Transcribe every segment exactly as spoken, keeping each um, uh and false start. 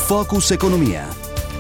Focus Economia.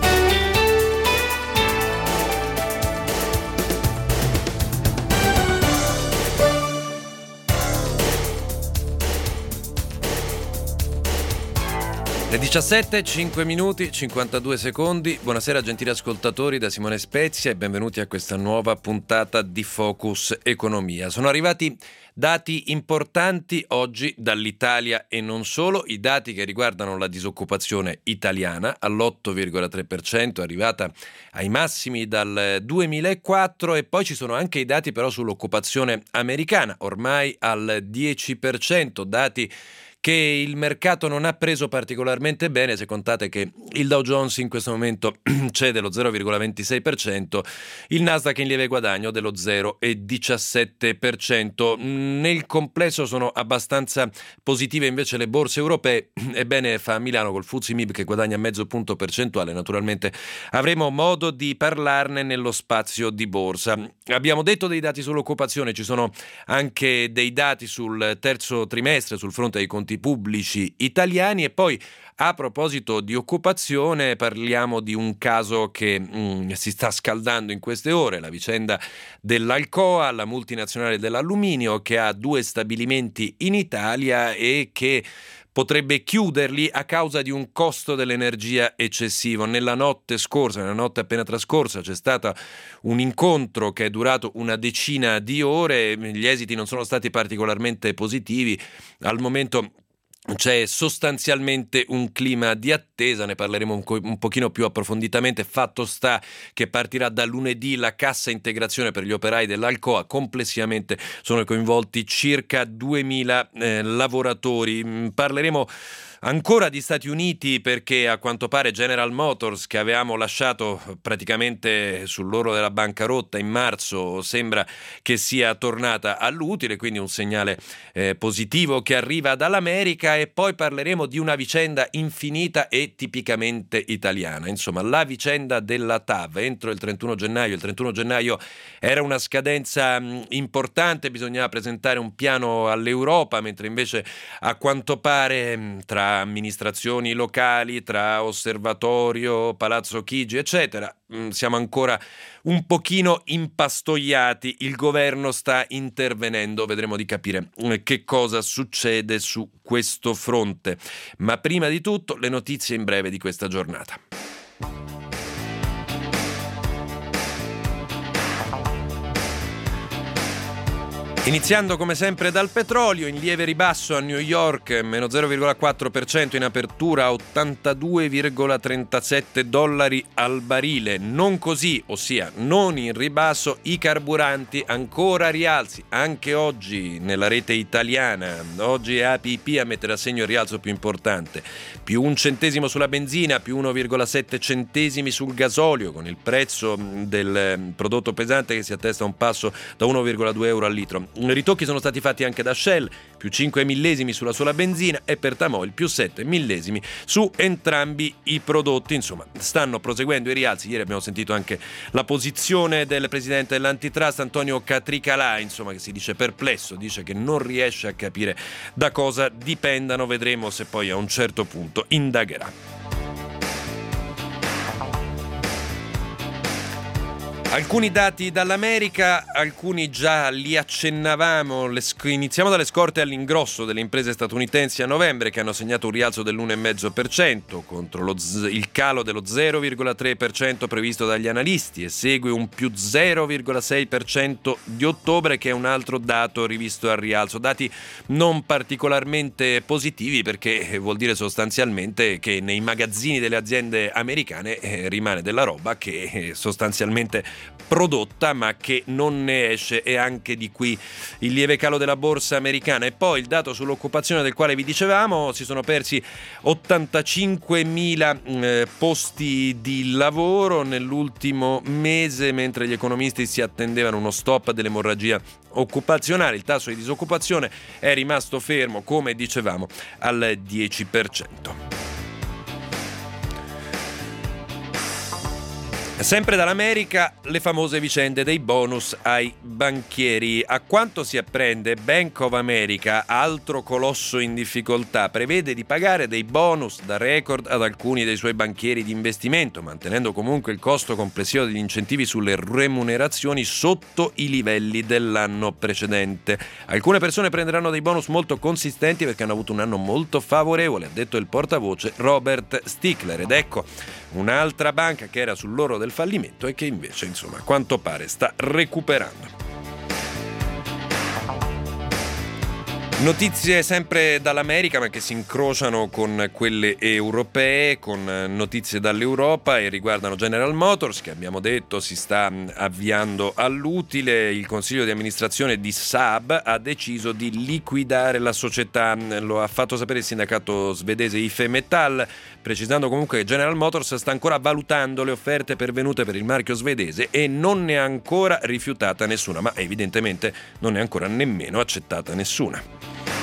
Le diciassette, cinque minuti, cinquantadue secondi. Buonasera gentili ascoltatori da Simone Spezia e benvenuti a questa nuova puntata di Focus Economia. Sono arrivati dati importanti oggi dall'Italia e non solo, i dati che riguardano la disoccupazione italiana all'otto virgola tre per cento, è arrivata ai massimi dal duemilaquattro, e poi ci sono anche i dati però sull'occupazione americana, ormai al dieci per cento, dati che il mercato non ha preso particolarmente bene, se contate che il Dow Jones in questo momento cede lo zero virgola ventisei per cento, il Nasdaq in lieve guadagno dello zero virgola diciassette per cento. Nel complesso sono abbastanza positive invece le borse europee, ebbene fa a Milano col F T S E M I B che guadagna mezzo punto percentuale. Naturalmente avremo modo di parlarne nello spazio di borsa. Abbiamo detto dei dati sull'occupazione, ci sono anche dei dati sul terzo trimestre sul fronte dei conti pubblici italiani, e poi a proposito di occupazione parliamo di un caso che mm, si sta scaldando in queste ore, la vicenda dell'Alcoa, la multinazionale dell'alluminio che ha due stabilimenti in Italia e che potrebbe chiuderli a causa di un costo dell'energia eccessivo. Nella notte scorsa, nella notte appena trascorsa, c'è stato un incontro che è durato una decina di ore, gli esiti non sono stati particolarmente positivi. Al momento c'è sostanzialmente un clima di attesa, ne parleremo un, co- un pochino più approfonditamente. Fatto sta che partirà da lunedì la cassa integrazione per gli operai dell'Alcoa, complessivamente sono coinvolti circa duemila eh, lavoratori. Mm, parleremo ancora di Stati Uniti perché a quanto pare General Motors, che avevamo lasciato praticamente sull'orlo della bancarotta in marzo, sembra che sia tornata all'utile, quindi un segnale eh, positivo che arriva dall'America. E poi parleremo di una vicenda infinita e tipicamente italiana, insomma la vicenda della T A V entro il trentuno gennaio. Il trentuno gennaio era una scadenza mh, importante, bisognava presentare un piano all'Europa, mentre invece a quanto pare mh, tra amministrazioni locali, tra osservatorio, Palazzo Chigi, eccetera, mh, siamo ancora un pochino impastoiati. Il governo sta intervenendo, vedremo di capire mh, che cosa succede su questo fronte. Ma prima di tutto le notizie in breve di questa giornata. Iniziando come sempre dal petrolio, in lieve ribasso a New York, meno zero virgola quattro per cento in apertura a ottantadue virgola trentasette dollari al barile. Non così, ossia non in ribasso, i carburanti, ancora rialzi anche oggi nella rete italiana. Oggi è A P I P a mettere a segno il rialzo più importante, più un centesimo sulla benzina, più uno virgola sette centesimi sul gasolio, con il prezzo del prodotto pesante che si attesta a un passo da uno virgola due euro al litro. Ritocchi sono stati fatti anche da Shell, più cinque millesimi sulla sola benzina, e per Tamoil più sette millesimi su entrambi i prodotti. Insomma, stanno proseguendo i rialzi. Ieri abbiamo sentito anche la posizione del presidente dell'antitrust Antonio Catricalà, insomma, che si dice perplesso, dice che non riesce a capire da cosa dipendano. Vedremo se poi a un certo punto indagherà. Alcuni dati dall'America, alcuni già li accennavamo. Le sc- iniziamo dalle scorte all'ingrosso delle imprese statunitensi a novembre, che hanno segnato un rialzo dell'uno virgola cinque per cento contro lo z- il calo dello zero virgola tre per cento previsto dagli analisti, e segue un più zero virgola sei per cento di ottobre, che è un altro dato rivisto al rialzo. Dati non particolarmente positivi, perché vuol dire sostanzialmente che nei magazzini delle aziende americane eh, rimane della roba che eh, sostanzialmente prodotta ma che non ne esce, e anche di qui il lieve calo della borsa americana. E poi il dato sull'occupazione del quale vi dicevamo: si sono persi ottantacinquemila eh, posti di lavoro nell'ultimo mese, mentre gli economisti si attendevano uno stop dell'emorragia occupazionale. Il tasso di disoccupazione è rimasto fermo, come dicevamo, al dieci per cento. Sempre dall'America, le famose vicende dei bonus ai banchieri. A quanto si apprende, Bank of America, altro colosso in difficoltà, prevede di pagare dei bonus da record ad alcuni dei suoi banchieri di investimento, mantenendo comunque il costo complessivo degli incentivi sulle remunerazioni sotto i livelli dell'anno precedente. Alcune persone prenderanno dei bonus molto consistenti perché hanno avuto un anno molto favorevole, ha detto il portavoce Robert Stickler. Ed ecco un'altra banca che era sull'orlo del fallimento e che invece, insomma, a quanto pare sta recuperando. Notizie sempre dall'America, ma che si incrociano con quelle europee, con notizie dall'Europa e riguardano General Motors, che abbiamo detto si sta avviando all'utile. Il consiglio di amministrazione di Saab ha deciso di liquidare la società, lo ha fatto sapere il sindacato svedese I F E Metall, precisando comunque che General Motors sta ancora valutando le offerte pervenute per il marchio svedese e non ne ha ancora rifiutata nessuna, ma evidentemente non ne ha ancora nemmeno accettata nessuna.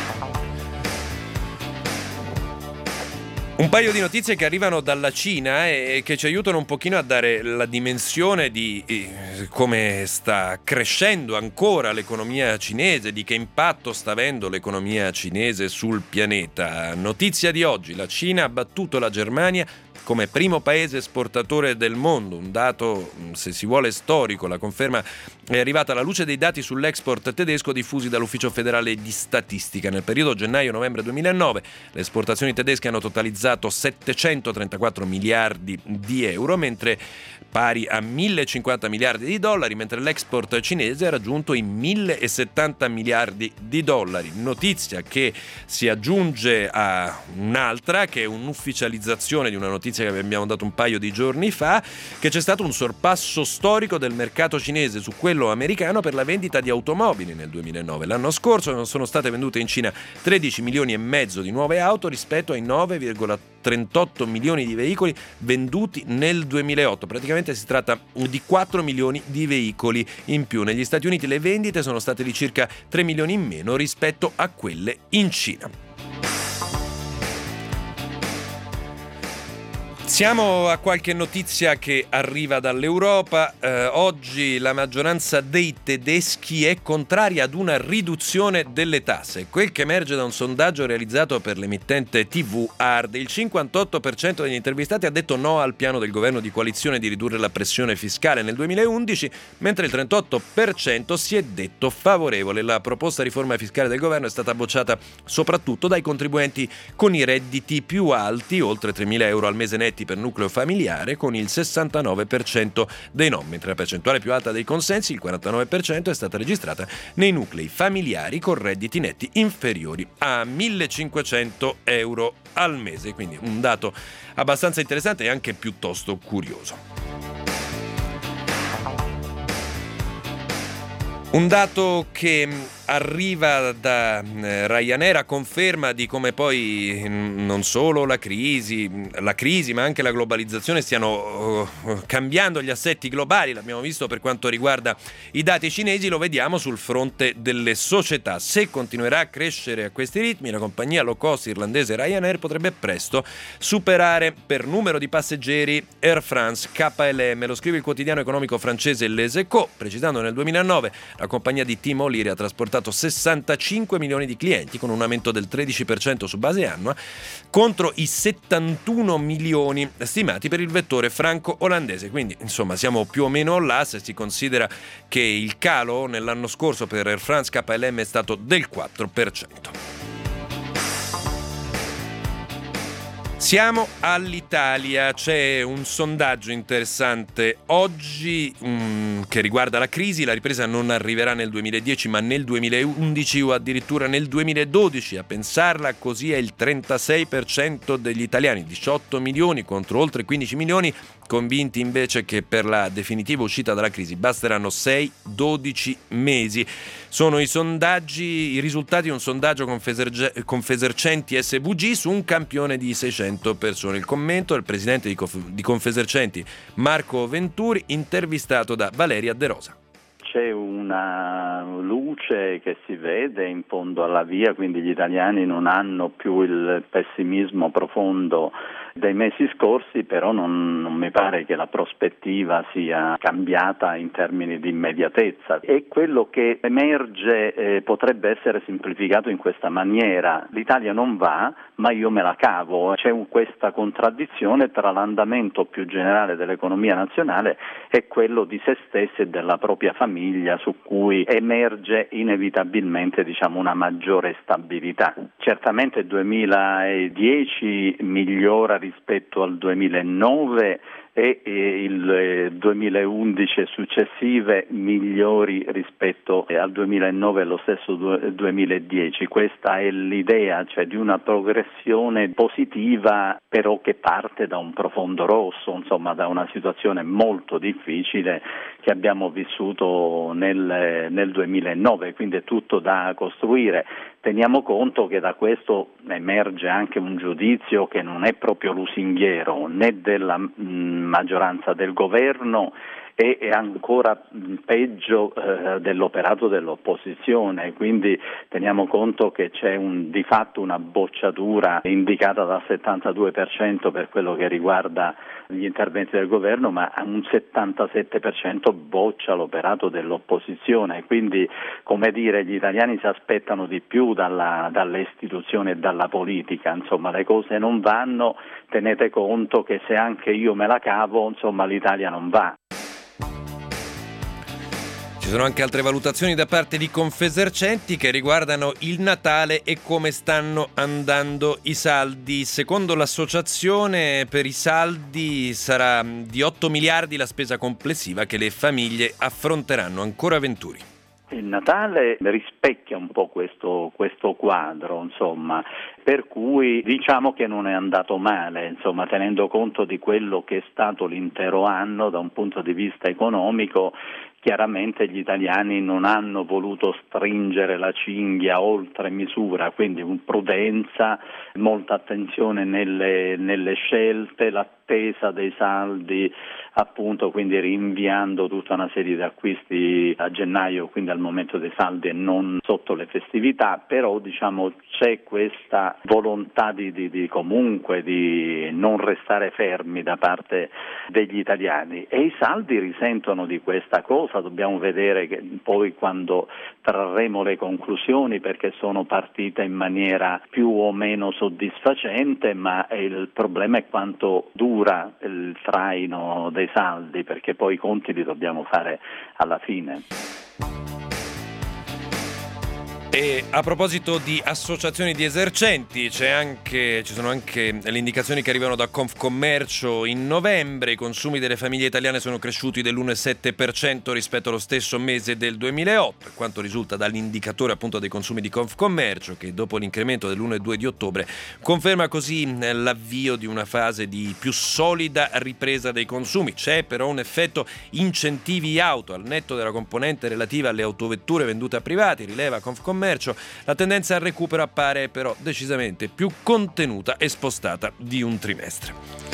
Un paio di notizie che arrivano dalla Cina e che ci aiutano un pochino a dare la dimensione di come sta crescendo ancora l'economia cinese, di che impatto sta avendo l'economia cinese sul pianeta. Notizia di oggi: la Cina ha battuto la Germania come primo paese esportatore del mondo, un dato, se si vuole, storico. La conferma è arrivata alla luce dei dati sull'export tedesco diffusi dall'Ufficio federale di statistica. Nel periodo gennaio-novembre duemilanove le esportazioni tedesche hanno totalizzato settecentotrentaquattro miliardi di euro, mentre pari a millecinquanta miliardi di dollari, mentre l'export cinese ha raggiunto i millesettanta miliardi di dollari. Notizia che si aggiunge a un'altra, che è un'ufficializzazione di una notizia che abbiamo dato un paio di giorni fa, che c'è stato un sorpasso storico del mercato cinese su quello americano per la vendita di automobili nel duemilanove. L'anno scorso non sono state vendute in Cina tredici milioni e mezzo di nuove auto rispetto ai nove virgola trentotto milioni di veicoli venduti nel duemilaotto. Praticamente si tratta di quattro milioni di veicoli in più. Negli Stati Uniti le vendite sono state di circa tre milioni in meno rispetto a quelle in Cina. Siamo a qualche notizia che arriva dall'Europa. Eh, oggi la maggioranza dei tedeschi è contraria ad una riduzione delle tasse. Quel che emerge da un sondaggio realizzato per l'emittente tivù Arte. Il cinquantotto per cento degli intervistati ha detto no al piano del governo di coalizione di ridurre la pressione fiscale nel duemilaundici, mentre il trentotto per cento si è detto favorevole. La proposta riforma fiscale del governo è stata bocciata soprattutto dai contribuenti con i redditi più alti, oltre tremila euro al mese netti per nucleo familiare, con il sessantanove per cento dei no, mentre la percentuale più alta dei consensi, il quarantanove per cento, è stata registrata nei nuclei familiari con redditi netti inferiori a millecinquecento euro al mese, quindi un dato abbastanza interessante e anche piuttosto curioso. Un dato che arriva da Ryanair a conferma di come poi non solo la crisi, la crisi ma anche la globalizzazione stiano uh, cambiando gli assetti globali. L'abbiamo visto per quanto riguarda i dati cinesi, lo vediamo sul fronte delle società. Se continuerà a crescere a questi ritmi, la compagnia low cost irlandese Ryanair potrebbe presto superare per numero di passeggeri Air France K L M. Lo scrive il quotidiano economico francese Les Echos, precisando nel duemilanove la compagnia di Tim O'Leary ha trasportato sessantacinque milioni di clienti, con un aumento del tredici per cento su base annua, contro i settantuno milioni stimati per il vettore franco-olandese. Quindi, insomma, siamo più o meno là, se si considera che il calo nell'anno scorso per Air France K L M è stato del quattro per cento. Siamo all'Italia, c'è un sondaggio interessante oggi um, che riguarda la crisi. La ripresa non arriverà nel duemiladieci ma nel duemilaundici o addirittura nel duemiladodici. A pensarla così è il trentasei per cento degli italiani, diciotto milioni contro oltre quindici milioni, convinti invece che per la definitiva uscita dalla crisi basteranno sei dodici mesi. Sono i sondaggi, i risultati di un sondaggio Confesercenti S V G su un campione di seicento persone. Il commento del presidente di, Conf- di Confesercenti, Marco Venturi, intervistato da Valeria De Rosa. C'è una luce che si vede in fondo alla via, quindi gli italiani non hanno più il pessimismo profondo dei mesi scorsi, però non, non mi pare che la prospettiva sia cambiata in termini di immediatezza. E quello che emerge eh, potrebbe essere semplificato in questa maniera: l'Italia non va, ma io me la cavo. C'è un, questa contraddizione tra l'andamento più generale dell'economia nazionale e quello di se stessi e della propria famiglia, su cui emerge inevitabilmente, diciamo, una maggiore stabilità. Certamente il duemiladieci migliora rispetto al duemilanove e il duemilaundici e successive migliori rispetto al duemilanove e allo stesso duemiladieci. Questa è l'idea, cioè di una progressione positiva, però che parte da un profondo rosso, insomma da una situazione molto difficile che abbiamo vissuto nel, nel duemilanove, quindi è tutto da costruire. Teniamo conto che da questo emerge anche un giudizio che non è proprio lusinghiero né della mh, maggioranza del governo e è ancora peggio eh, dell'operato dell'opposizione, quindi teniamo conto che c'è un, di fatto una bocciatura indicata dal settantadue per cento per quello che riguarda gli interventi del governo, ma un settantasette per cento boccia l'operato dell'opposizione, quindi, come dire, gli italiani si aspettano di più dalla, dalle istituzioni e dalla politica, insomma le cose non vanno, tenete conto che se anche io me la cavo, insomma l'Italia non va. Ci sono anche altre valutazioni da parte di Confesercenti che riguardano il Natale e come stanno andando i saldi. Secondo l'associazione, per i saldi sarà di otto miliardi la spesa complessiva che le famiglie affronteranno. Ancora Venturi. Il Natale rispecchia un po' questo, questo quadro, insomma, per cui diciamo che non è andato male, insomma, tenendo conto di quello che è stato l'intero anno da un punto di vista economico. Chiaramente gli italiani non hanno voluto stringere la cinghia oltre misura, quindi con prudenza, molta attenzione nelle, nelle scelte, l'attesa dei saldi, appunto, quindi rinviando tutta una serie di acquisti a gennaio, quindi al momento dei saldi e non sotto le festività, però diciamo c'è questa volontà di, di, di comunque di non restare fermi da parte degli italiani e i saldi risentono di questa cosa. Dobbiamo vedere che poi quando trarremo le conclusioni, perché sono partite in maniera più o meno soddisfacente, ma il problema è quanto dura il traino dei saldi, perché poi i conti li dobbiamo fare alla fine. E a proposito di associazioni di esercenti, c'è anche, ci sono anche le indicazioni che arrivano da Confcommercio. In novembre i consumi delle famiglie italiane sono cresciuti dell'uno virgola sette per cento rispetto allo stesso mese del duemilaotto, per quanto risulta dall'indicatore appunto dei consumi di Confcommercio, che dopo l'incremento dell'uno virgola due di ottobre conferma così l'avvio di una fase di più solida ripresa dei consumi. C'è però un effetto incentivi auto al netto della componente relativa alle autovetture vendute a privati, rileva Confcommercio. La tendenza al recupero appare però decisamente più contenuta e spostata di un trimestre.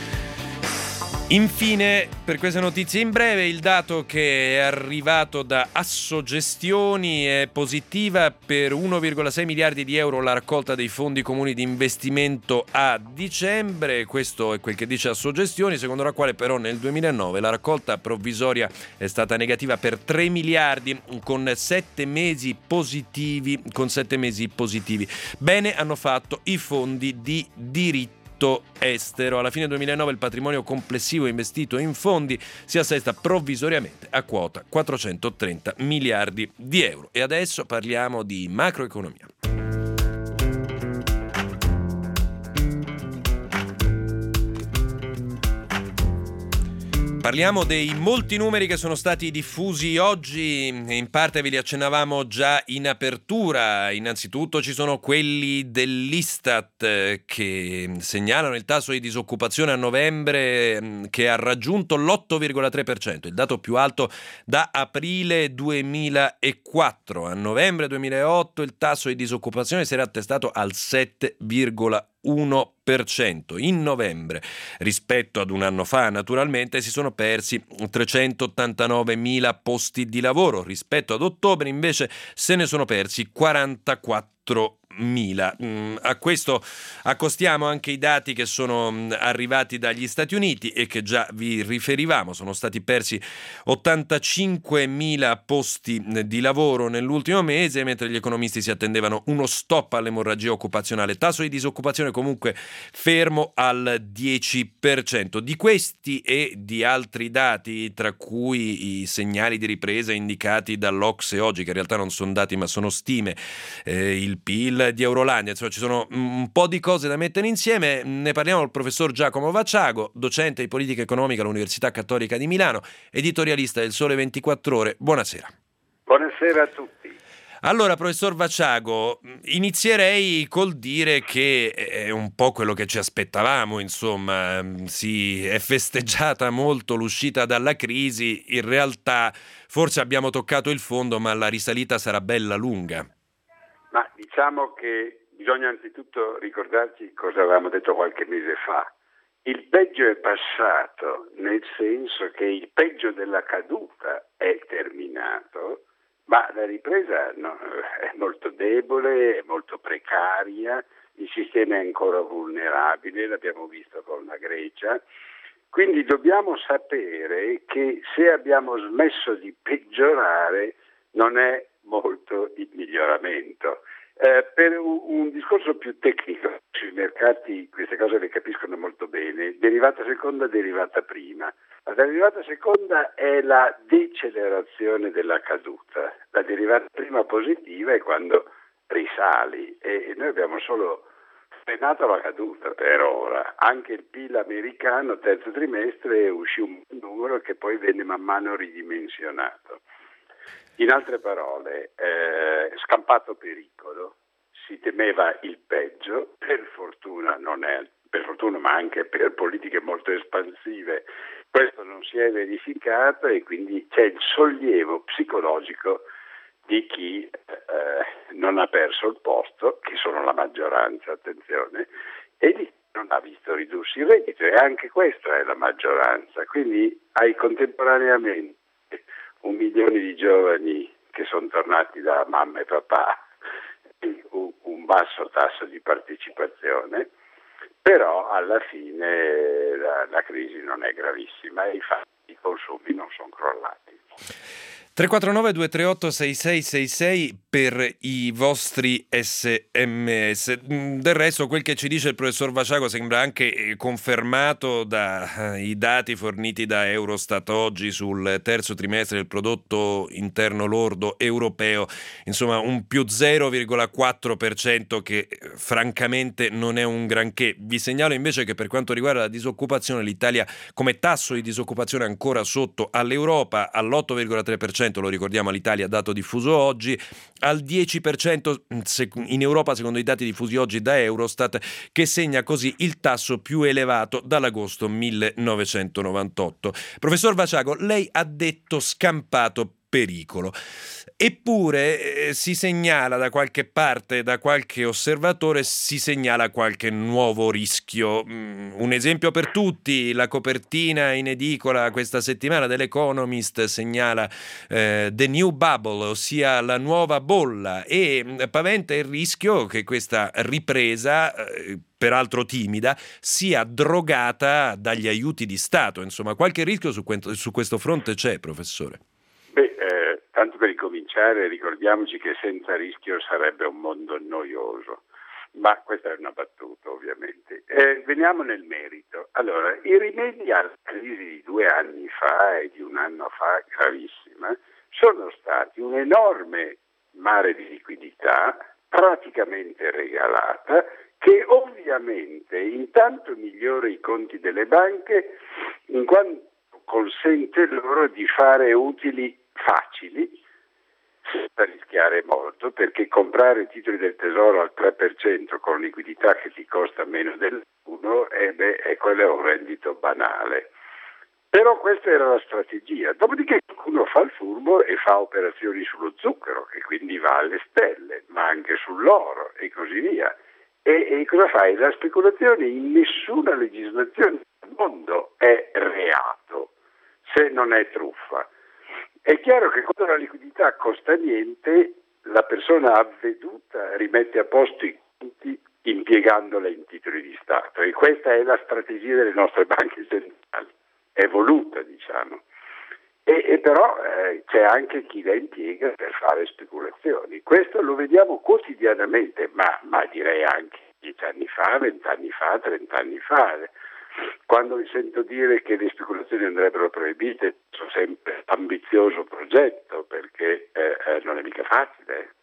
Infine, per queste notizie in breve, il dato che è arrivato da Assogestioni è positiva: per uno virgola sei miliardi di euro la raccolta dei fondi comuni di investimento a dicembre. Questo è quel che dice Assogestioni, secondo la quale però nel duemilanove la raccolta provvisoria è stata negativa per tre miliardi, con sette mesi positivi, con sette mesi positivi. Bene hanno fatto i fondi di diritto estero. Alla fine duemilanove il patrimonio complessivo investito in fondi si assesta provvisoriamente a quota quattrocentotrenta miliardi di euro. E adesso parliamo di macroeconomia. Parliamo dei molti numeri che sono stati diffusi oggi, in parte ve li accennavamo già in apertura. Innanzitutto ci sono quelli dell'Istat che segnalano il tasso di disoccupazione a novembre che ha raggiunto l'otto virgola tre per cento, il dato più alto da aprile duemilaquattro. A novembre duemilaotto il tasso di disoccupazione si era attestato al sette virgola uno per cento. In novembre, rispetto ad un anno fa, naturalmente si sono persi trecentottantanovemila posti di lavoro. Rispetto ad ottobre, invece, se ne sono persi quarantaquattromila. mila. Mm, a questo accostiamo anche i dati che sono mm, arrivati dagli Stati Uniti e che già vi riferivamo. Sono stati persi ottantacinquemila posti di lavoro nell'ultimo mese, mentre gli economisti si attendevano uno stop all'emorragia occupazionale. Tasso di disoccupazione comunque fermo al dieci per cento. Di questi e di altri dati, tra cui i segnali di ripresa indicati dall'Ocse oggi, che in realtà non sono dati ma sono stime, eh, il P I L di Eurolandia, insomma ci sono un po' di cose da mettere insieme. Ne parliamo al professor Giacomo Vacciago, docente di politica economica all'Università Cattolica di Milano, editorialista del Sole ventiquattro Ore. Buonasera. Buonasera a tutti. Allora, professor Vacciago, inizierei col dire che è un po' quello che ci aspettavamo, insomma, si è festeggiata molto l'uscita dalla crisi, in realtà forse abbiamo toccato il fondo, ma la risalita sarà bella lunga. Ma diciamo che bisogna anzitutto ricordarci cosa avevamo detto qualche mese fa. Il peggio è passato, nel senso che il peggio della caduta è terminato, ma la ripresa no, è molto debole, è molto precaria, il sistema è ancora vulnerabile, l'abbiamo visto con la Grecia, quindi dobbiamo sapere che se abbiamo smesso di peggiorare non è molto il miglioramento. Eh, per un, un discorso più tecnico, sui mercati queste cose le capiscono molto bene, derivata seconda, derivata prima. La derivata seconda è la decelerazione della caduta, la derivata prima positiva è quando risali e noi abbiamo solo frenato la caduta per ora. Anche il P I L americano terzo trimestre uscì un numero che poi venne man mano ridimensionato. In altre parole, eh, scampato pericolo, si temeva il peggio, per fortuna non è, per fortuna ma anche per politiche molto espansive, questo non si è verificato e quindi c'è il sollievo psicologico di chi eh, non ha perso il posto, che sono la maggioranza, attenzione, e di chi non ha visto ridursi il reddito, e anche questa è la maggioranza. Quindi hai contemporaneamente un milione di giovani che sono tornati da mamma e papà, un, un basso tasso di partecipazione, però alla fine la, la crisi non è gravissima e infatti i consumi non sono crollati. tre quattro nove due tre otto sei sei sei sei per i vostri sms. Del resto quel che ci dice il professor Vacciago sembra anche confermato dai dati forniti da Eurostat oggi sul terzo trimestre del prodotto interno lordo europeo, insomma un più zero virgola quattro per cento che francamente non è un granché. Vi segnalo invece che per quanto riguarda la disoccupazione l'Italia come tasso di disoccupazione è ancora sotto all'Europa, all'otto virgola tre per cento, lo ricordiamo all'Italia, dato diffuso oggi, al dieci per cento in Europa secondo i dati diffusi oggi da Eurostat, che segna così il tasso più elevato dall'agosto millenovecentonovantotto. Professor Vacciago, lei ha detto scampato pericolo. Eppure eh, si segnala da qualche parte, da qualche osservatore, si segnala qualche nuovo rischio. Mm, un esempio per tutti, la copertina in edicola questa settimana dell'Economist segnala eh, The New Bubble, ossia la nuova bolla, e mm, paventa il rischio che questa ripresa, eh, peraltro timida, sia drogata dagli aiuti di Stato. Insomma, qualche rischio su, que- su questo fronte c'è, professore? Beh, eh, tanto per ricominciare, ricordiamoci che senza rischio sarebbe un mondo noioso, ma questa è una battuta ovviamente. Eh, veniamo nel merito. Allora, i rimedi alla crisi di due anni fa e di un anno fa, gravissima, sono stati un enorme mare di liquidità praticamente regalata, che ovviamente intanto migliora i conti delle banche in quanto consente loro di fare utili facili senza rischiare molto, perché comprare titoli del tesoro al tre per cento con liquidità che ti costa meno dell'uno eh beh, è quello è un reddito banale. Però questa era la strategia. Dopodiché qualcuno fa il furbo e fa operazioni sullo zucchero, che quindi va alle stelle, ma anche sull'oro e così via. E, e cosa fai? La speculazione in nessuna legislazione del mondo è reato se non è truffa. È chiaro che quando la liquidità costa niente, la persona avveduta rimette a posto i conti impiegandola in titoli di Stato, e questa è la strategia delle nostre banche centrali, è voluta, diciamo. E, e però eh, c'è anche chi la impiega per fare speculazioni. Questo lo vediamo quotidianamente, ma, ma direi anche dieci anni fa, vent'anni fa, trent'anni fa. Quando mi sento dire che le speculazioni andrebbero proibite, sono sempre ambizioso progetto, perché eh, eh, non è mica facile.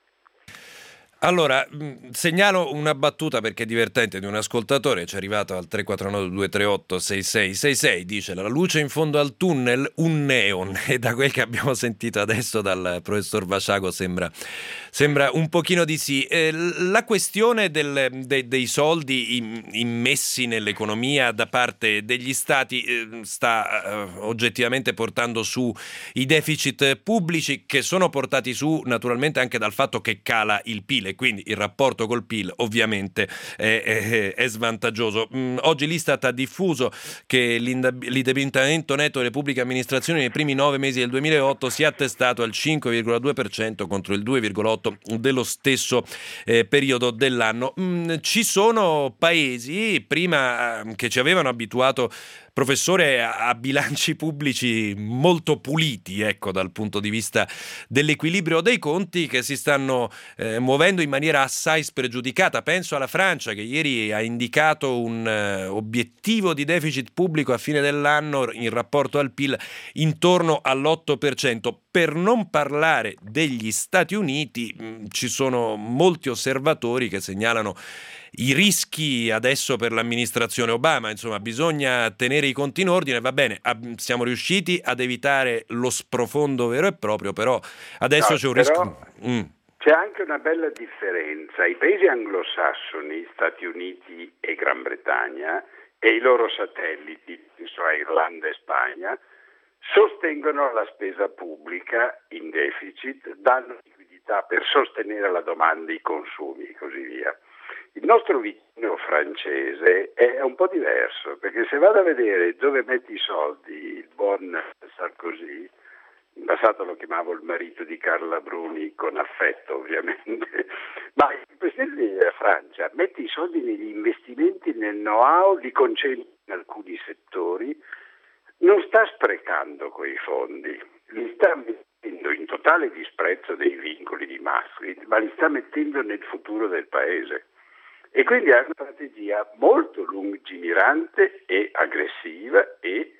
Allora, segnalo una battuta perché è divertente di un ascoltatore, ci è arrivato al tre quattro nove due tre otto sei sei sei sei, dice: la luce in fondo al tunnel, un neon, e da quel che abbiamo sentito adesso dal professor Vaciago sembra, sembra un pochino di sì. Eh, la questione del, de, dei soldi immessi nell'economia da parte degli stati eh, sta eh, oggettivamente portando su i deficit pubblici, che sono portati su naturalmente anche dal fatto che cala il P I L, quindi il rapporto col P I L ovviamente è, è, è svantaggioso. Mm, oggi l'Istat ha diffuso che l'indebitamento netto delle pubbliche amministrazioni nei primi nove mesi del duemilaotto si è attestato al cinque virgola due per cento contro il due virgola otto per cento dello stesso eh, periodo dell'anno. Mm, ci sono paesi, prima eh, che ci avevano abituato, professore, a, a bilanci pubblici molto puliti, ecco, dal punto di vista dell'equilibrio dei conti, che si stanno eh, muovendo in maniera assai spregiudicata. Penso alla Francia, che ieri ha indicato un uh, obiettivo di deficit pubblico a fine dell'anno in rapporto al P I L intorno all'otto per cento. Per non parlare degli Stati Uniti, mh, ci sono molti osservatori che segnalano i rischi adesso per l'amministrazione Obama. Insomma, bisogna tenere i conti in ordine. Va bene, ab- siamo riusciti ad evitare lo sprofondo vero e proprio, però adesso no, c'è un però... rischio. Mm. C'è anche una bella differenza. I paesi anglosassoni, Stati Uniti e Gran Bretagna, e i loro satelliti, insomma Irlanda e Spagna, sostengono la spesa pubblica in deficit, danno liquidità per sostenere la domanda, i consumi e così via. Il nostro vicino francese è un po' diverso, perché se vado a vedere dove mette i soldi il buon Sarkozy, in passato lo chiamavo il marito di Carla Bruni con affetto ovviamente, ma il presidente della Francia mette i soldi negli investimenti, nel know-how, li concentra in alcuni settori, non sta sprecando quei fondi, li sta mettendo in totale disprezzo dei vincoli di Maastricht, ma li sta mettendo nel futuro del paese. E quindi ha una strategia molto lungimirante e aggressiva e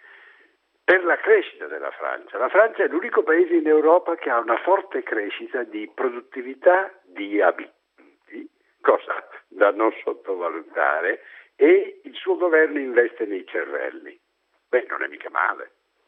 per la crescita della Francia. La Francia è l'unico paese in Europa che ha una forte crescita di produttività di abitanti, cosa da non sottovalutare, e il suo governo investe nei cervelli. Beh, non è mica male.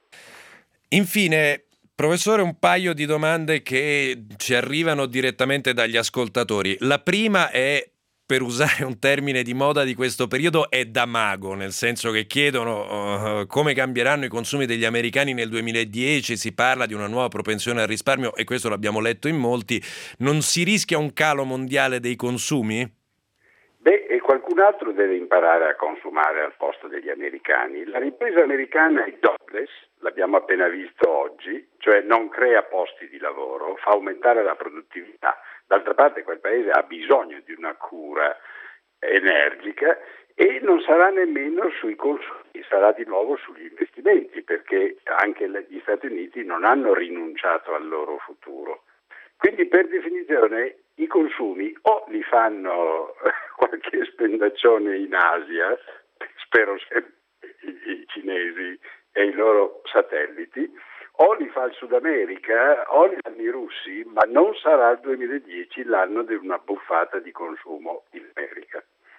Infine, professore, un paio di domande che ci arrivano direttamente dagli ascoltatori. La prima è, per usare un termine di moda di questo periodo, è da mago, nel senso che chiedono uh, come cambieranno i consumi degli americani nel duemiladieci, si parla di una nuova propensione al risparmio e questo l'abbiamo letto in molti. Non si rischia un calo mondiale dei consumi? Beh, e qualcun altro deve imparare a consumare al posto degli americani. La ripresa americana è jobless, l'abbiamo appena visto oggi, cioè non crea posti di lavoro, fa aumentare la produttività. D'altra parte quel paese ha bisogno di una cura energica e non sarà nemmeno sui consumi, sarà di nuovo sugli investimenti, perché anche gli Stati Uniti non hanno rinunciato al loro futuro. Quindi per definizione i consumi o li fanno qualche spendaccione in Asia, spero sempre i, i cinesi e i loro satelliti, o li fa il Sud America o li fanno i russi, ma non sarà il duemiladieci l'anno di una buffata di consumo in America.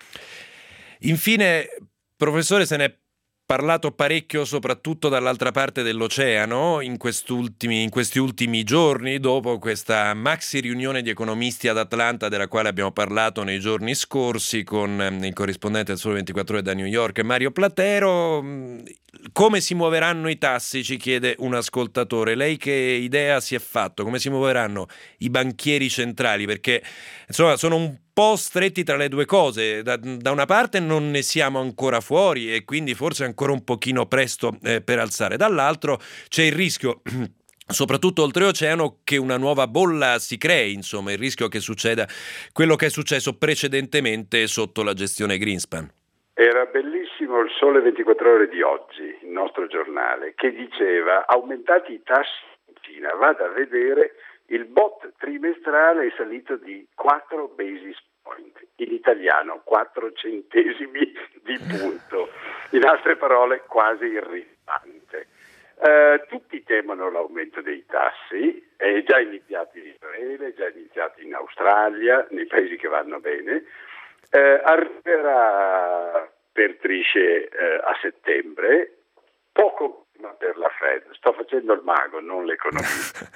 Infine, professore, se ne è parlato parecchio soprattutto dall'altra parte dell'oceano in quest'ultimi, in questi ultimi giorni, dopo questa maxi riunione di economisti ad Atlanta della quale abbiamo parlato nei giorni scorsi con il corrispondente del Sole ventiquattro Ore da New York, Mario Platero. Come si muoveranno i tassi, ci chiede un ascoltatore. Lei che idea si è fatto? Come si muoveranno i banchieri centrali? Perché insomma sono un po' stretti tra le due cose. Da, da una parte non ne siamo ancora fuori e quindi forse è ancora un pochino presto eh, per alzare. Dall'altro c'è il rischio soprattutto oltreoceano, che una nuova bolla si crei, insomma, il rischio che succeda quello che è successo precedentemente sotto la gestione Greenspan. Era bellissimo il Sole ventiquattro Ore di oggi, il nostro giornale, che diceva: aumentati i tassi in Cina, vada a vedere, il B O T trimestrale è salito di quattro basis point, in italiano quattro centesimi di punto, in altre parole quasi irrilevante. Eh, tutti temono l'aumento dei tassi, è già iniziato in Israele, è già iniziato in Australia, nei paesi che vanno bene. Eh, arriverà per strisce eh, a settembre, poco prima per la Fed. Sto facendo il mago, non l'economista.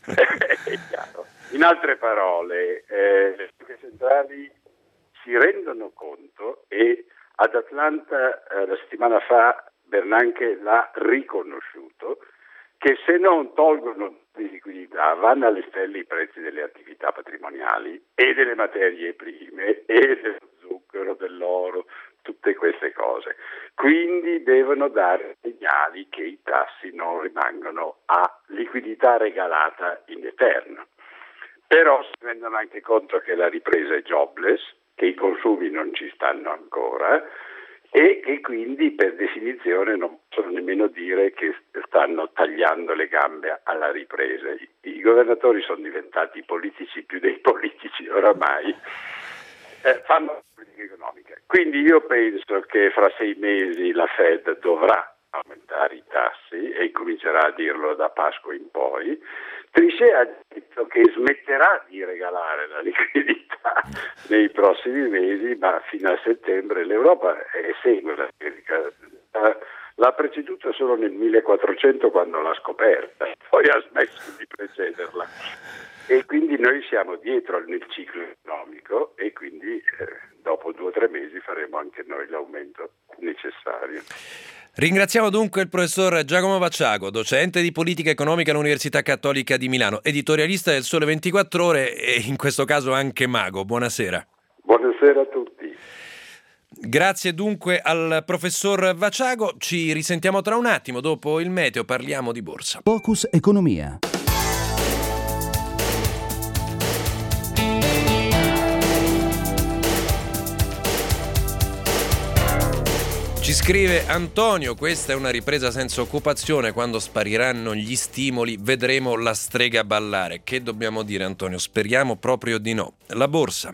È chiaro. In altre parole, eh, le banche centrali si rendono conto, e ad Atlanta eh, la settimana fa Bernanke l'ha riconosciuto, che se non tolgono di liquidità vanno alle stelle i prezzi delle attività patrimoniali e delle materie prime e dello zucchero, dell'oro, tutte queste cose. Quindi devono dare segnali che i tassi non rimangono a liquidità regalata in eterno. Però si rendono anche conto che la ripresa è jobless, che i consumi non ci stanno ancora, e che quindi per definizione non possono nemmeno dire che stanno tagliando le gambe alla ripresa. I, i governatori sono diventati politici più dei politici oramai, eh, fanno politica economica. Quindi io penso che fra sei mesi la Fed dovrà aumentare i tassi e comincerà a dirlo da Pasqua in poi. Trichet ha detto che smetterà di regalare la liquidità nei prossimi mesi, ma fino a settembre l'Europa eh, segue l'America. L'ha preceduta solo nel millequattrocento quando l'ha scoperta, poi ha smesso di precederla. E quindi noi siamo dietro nel ciclo economico e quindi eh, dopo due o tre mesi faremo anche noi l'aumento necessario. Ringraziamo dunque il professor Giacomo Vacciago, docente di politica economica all'Università Cattolica di Milano, editorialista del Sole ventiquattro Ore e in questo caso anche mago. Buonasera. Buonasera a tutti. Grazie dunque al professor Vacciago. Ci risentiamo tra un attimo. Dopo il meteo parliamo di borsa. Focus Economia. Ci scrive Antonio: questa è una ripresa senza occupazione, quando spariranno gli stimoli vedremo la strega ballare. Che dobbiamo dire, Antonio? Speriamo proprio di no. La borsa.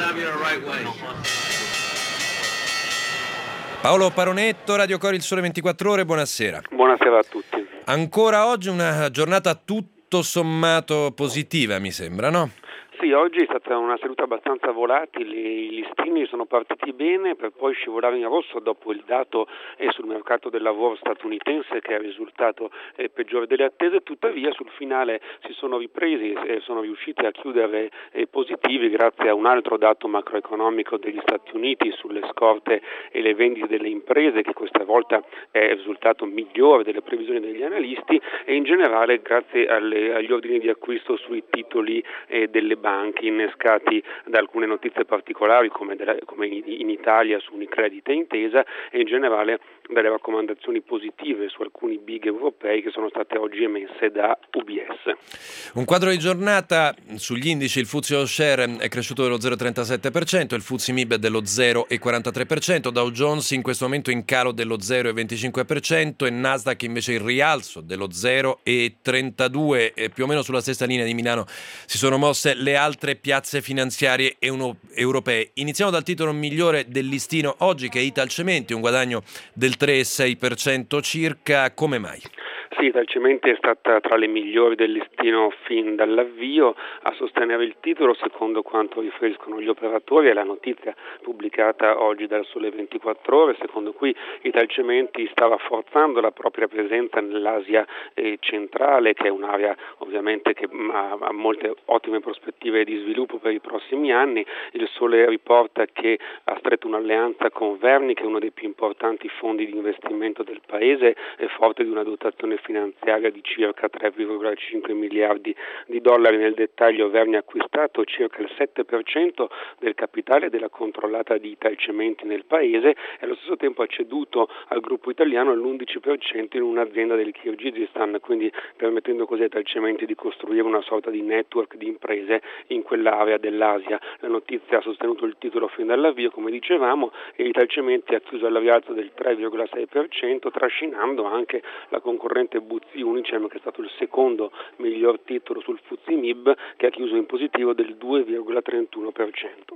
Paolo Paronetto, Radio Cori, il Sole ventiquattro Ore, buonasera. Buonasera a tutti. Ancora oggi una giornata tutto sommato positiva, mi sembra, no? Sì, oggi è stata una seduta abbastanza volatile, i listini sono partiti bene per poi scivolare in rosso dopo il dato eh, sul mercato del lavoro statunitense, che è il risultato eh, peggiore delle attese. Tuttavia sul finale si sono ripresi e eh, sono riusciti a chiudere eh, positivi grazie a un altro dato macroeconomico degli Stati Uniti sulle scorte e le vendite delle imprese, che questa volta è il risultato migliore delle previsioni degli analisti, e in generale grazie alle, agli ordini di acquisto sui titoli eh, delle banche, anche innescati da alcune notizie particolari come, della, come in Italia su Unicredit e Intesa, e in generale dalle raccomandazioni positive su alcuni big europei che sono state oggi emesse da U B S. Un quadro di giornata sugli indici: il F T S E All Share è cresciuto dello zero virgola trentasette per cento, il F T S E M I B dello zero virgola quarantatré per cento, Dow Jones in questo momento in calo dello zero virgola venticinque per cento e Nasdaq invece in rialzo dello zero virgola trentadue per cento. Più o meno sulla stessa linea di Milano si sono mosse le altre piazze finanziarie europee. Iniziamo dal titolo migliore del listino oggi, che è Italcementi, un guadagno del tre virgola sei per cento circa. Come mai? Sì, Italcementi è stata tra le migliori del listino fin dall'avvio. A sostenere il titolo, secondo quanto riferiscono gli operatori, è la notizia pubblicata oggi dal Sole ventiquattro Ore, secondo cui Italcementi sta rafforzando la propria presenza nell'Asia eh, centrale, che è un'area ovviamente che ha, ha molte ottime prospettive di sviluppo per i prossimi anni. Il Sole riporta che ha stretto un'alleanza con Verni, che è uno dei più importanti fondi di investimento del paese, è forte di una dotazione finanziaria di circa tre virgola cinque miliardi di dollari. Nel dettaglio Verni ha acquistato circa il sette per cento del capitale della controllata di Italcementi nel paese e allo stesso tempo ha ceduto al gruppo italiano l'undici per cento in un'azienda del Kirghizistan, quindi permettendo così a Italcementi di costruire una sorta di network di imprese in quell'area dell'Asia. La notizia ha sostenuto il titolo fin dall'avvio, come dicevamo, e Italcementi ha chiuso al rialzo del tre virgola sei per cento, trascinando anche la concorrente Buzzi Unicem, che è stato il secondo miglior titolo sul F T S E M I B, che ha chiuso in positivo del due virgola trentuno per cento.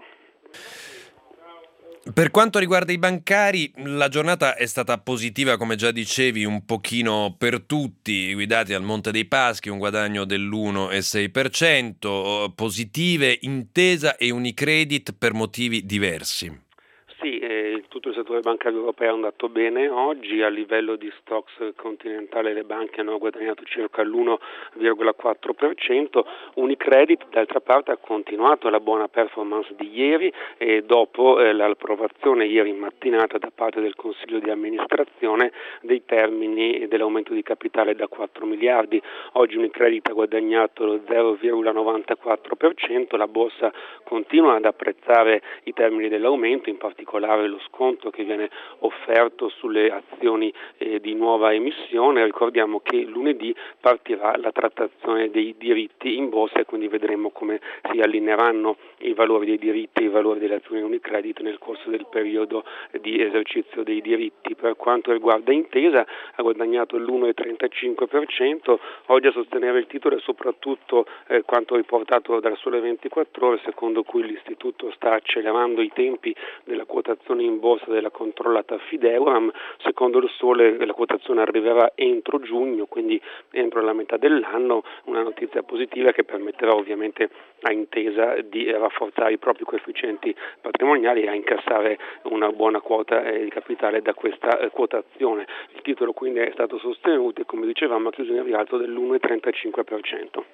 Per quanto riguarda i bancari, la giornata è stata positiva, come già dicevi, un pochino per tutti, guidati al Monte dei Paschi, un guadagno dell'uno virgola sei per cento, positive Intesa e Unicredit per motivi diversi. Sì, eh, tutto il settore bancario europeo è andato bene. Oggi a livello di stocks continentale le banche hanno guadagnato circa l'uno virgola quattro per cento. Unicredit d'altra parte ha continuato la buona performance di ieri e dopo eh, l'approvazione ieri mattinata da parte del Consiglio di amministrazione dei termini dell'aumento di capitale da quattro miliardi. Oggi Unicredit ha guadagnato lo zero virgola novantaquattro per cento. La borsa continua ad apprezzare i termini dell'aumento, in particolare lo sconto che viene offerto sulle azioni eh, di nuova emissione. Ricordiamo che lunedì partirà la trattazione dei diritti in borsa e quindi vedremo come si allineeranno i valori dei diritti e i valori delle azioni Unicredit nel corso del periodo di esercizio dei diritti. Per quanto riguarda Intesa, ha guadagnato l'uno virgola trentacinque per cento. Oggi a sostenere il titolo è soprattutto eh, quanto riportato dal Sole ventiquattro Ore, secondo cui l'istituto sta accelerando i tempi della quotazione in borsa della controllata Fideuram. Secondo il Sole la quotazione arriverà entro giugno, quindi entro la metà dell'anno, una notizia positiva che permetterà ovviamente a Intesa di rafforzare i propri coefficienti patrimoniali e a incassare una buona quota di capitale da questa quotazione. Il titolo quindi è stato sostenuto e, come dicevamo, ha chiuso in rialzo dell'uno virgola trentacinque per cento.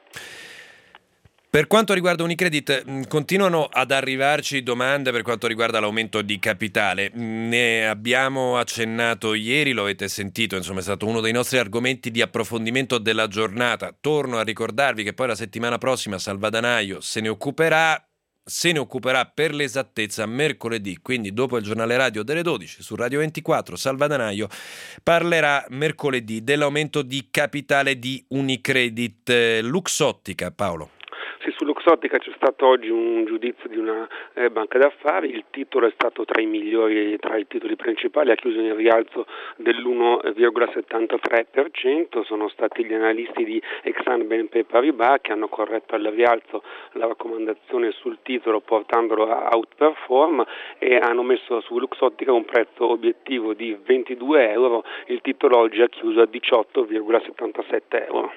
Per quanto riguarda Unicredit, continuano ad arrivarci domande per quanto riguarda l'aumento di capitale. Ne abbiamo accennato ieri, lo avete sentito, insomma è stato uno dei nostri argomenti di approfondimento della giornata. Torno a ricordarvi che poi la settimana prossima Salvadanaio se ne occuperà, se ne occuperà per l'esattezza mercoledì, quindi dopo il giornale radio delle dodici su Radio ventiquattro, Salvadanaio parlerà mercoledì dell'aumento di capitale di Unicredit. Luxottica, Paolo. Sì, su Luxottica c'è stato oggi un giudizio di una eh, banca d'affari. Il titolo è stato tra i migliori, tra i titoli principali, ha chiuso in rialzo dell'uno virgola settantatré per cento. Sono stati gli analisti di Exane B N P Paribas che hanno corretto al rialzo la raccomandazione sul titolo portandolo a outperform e hanno messo su Luxottica un prezzo obiettivo di ventidue euro. Il titolo oggi ha chiuso a diciotto virgola settantasette euro.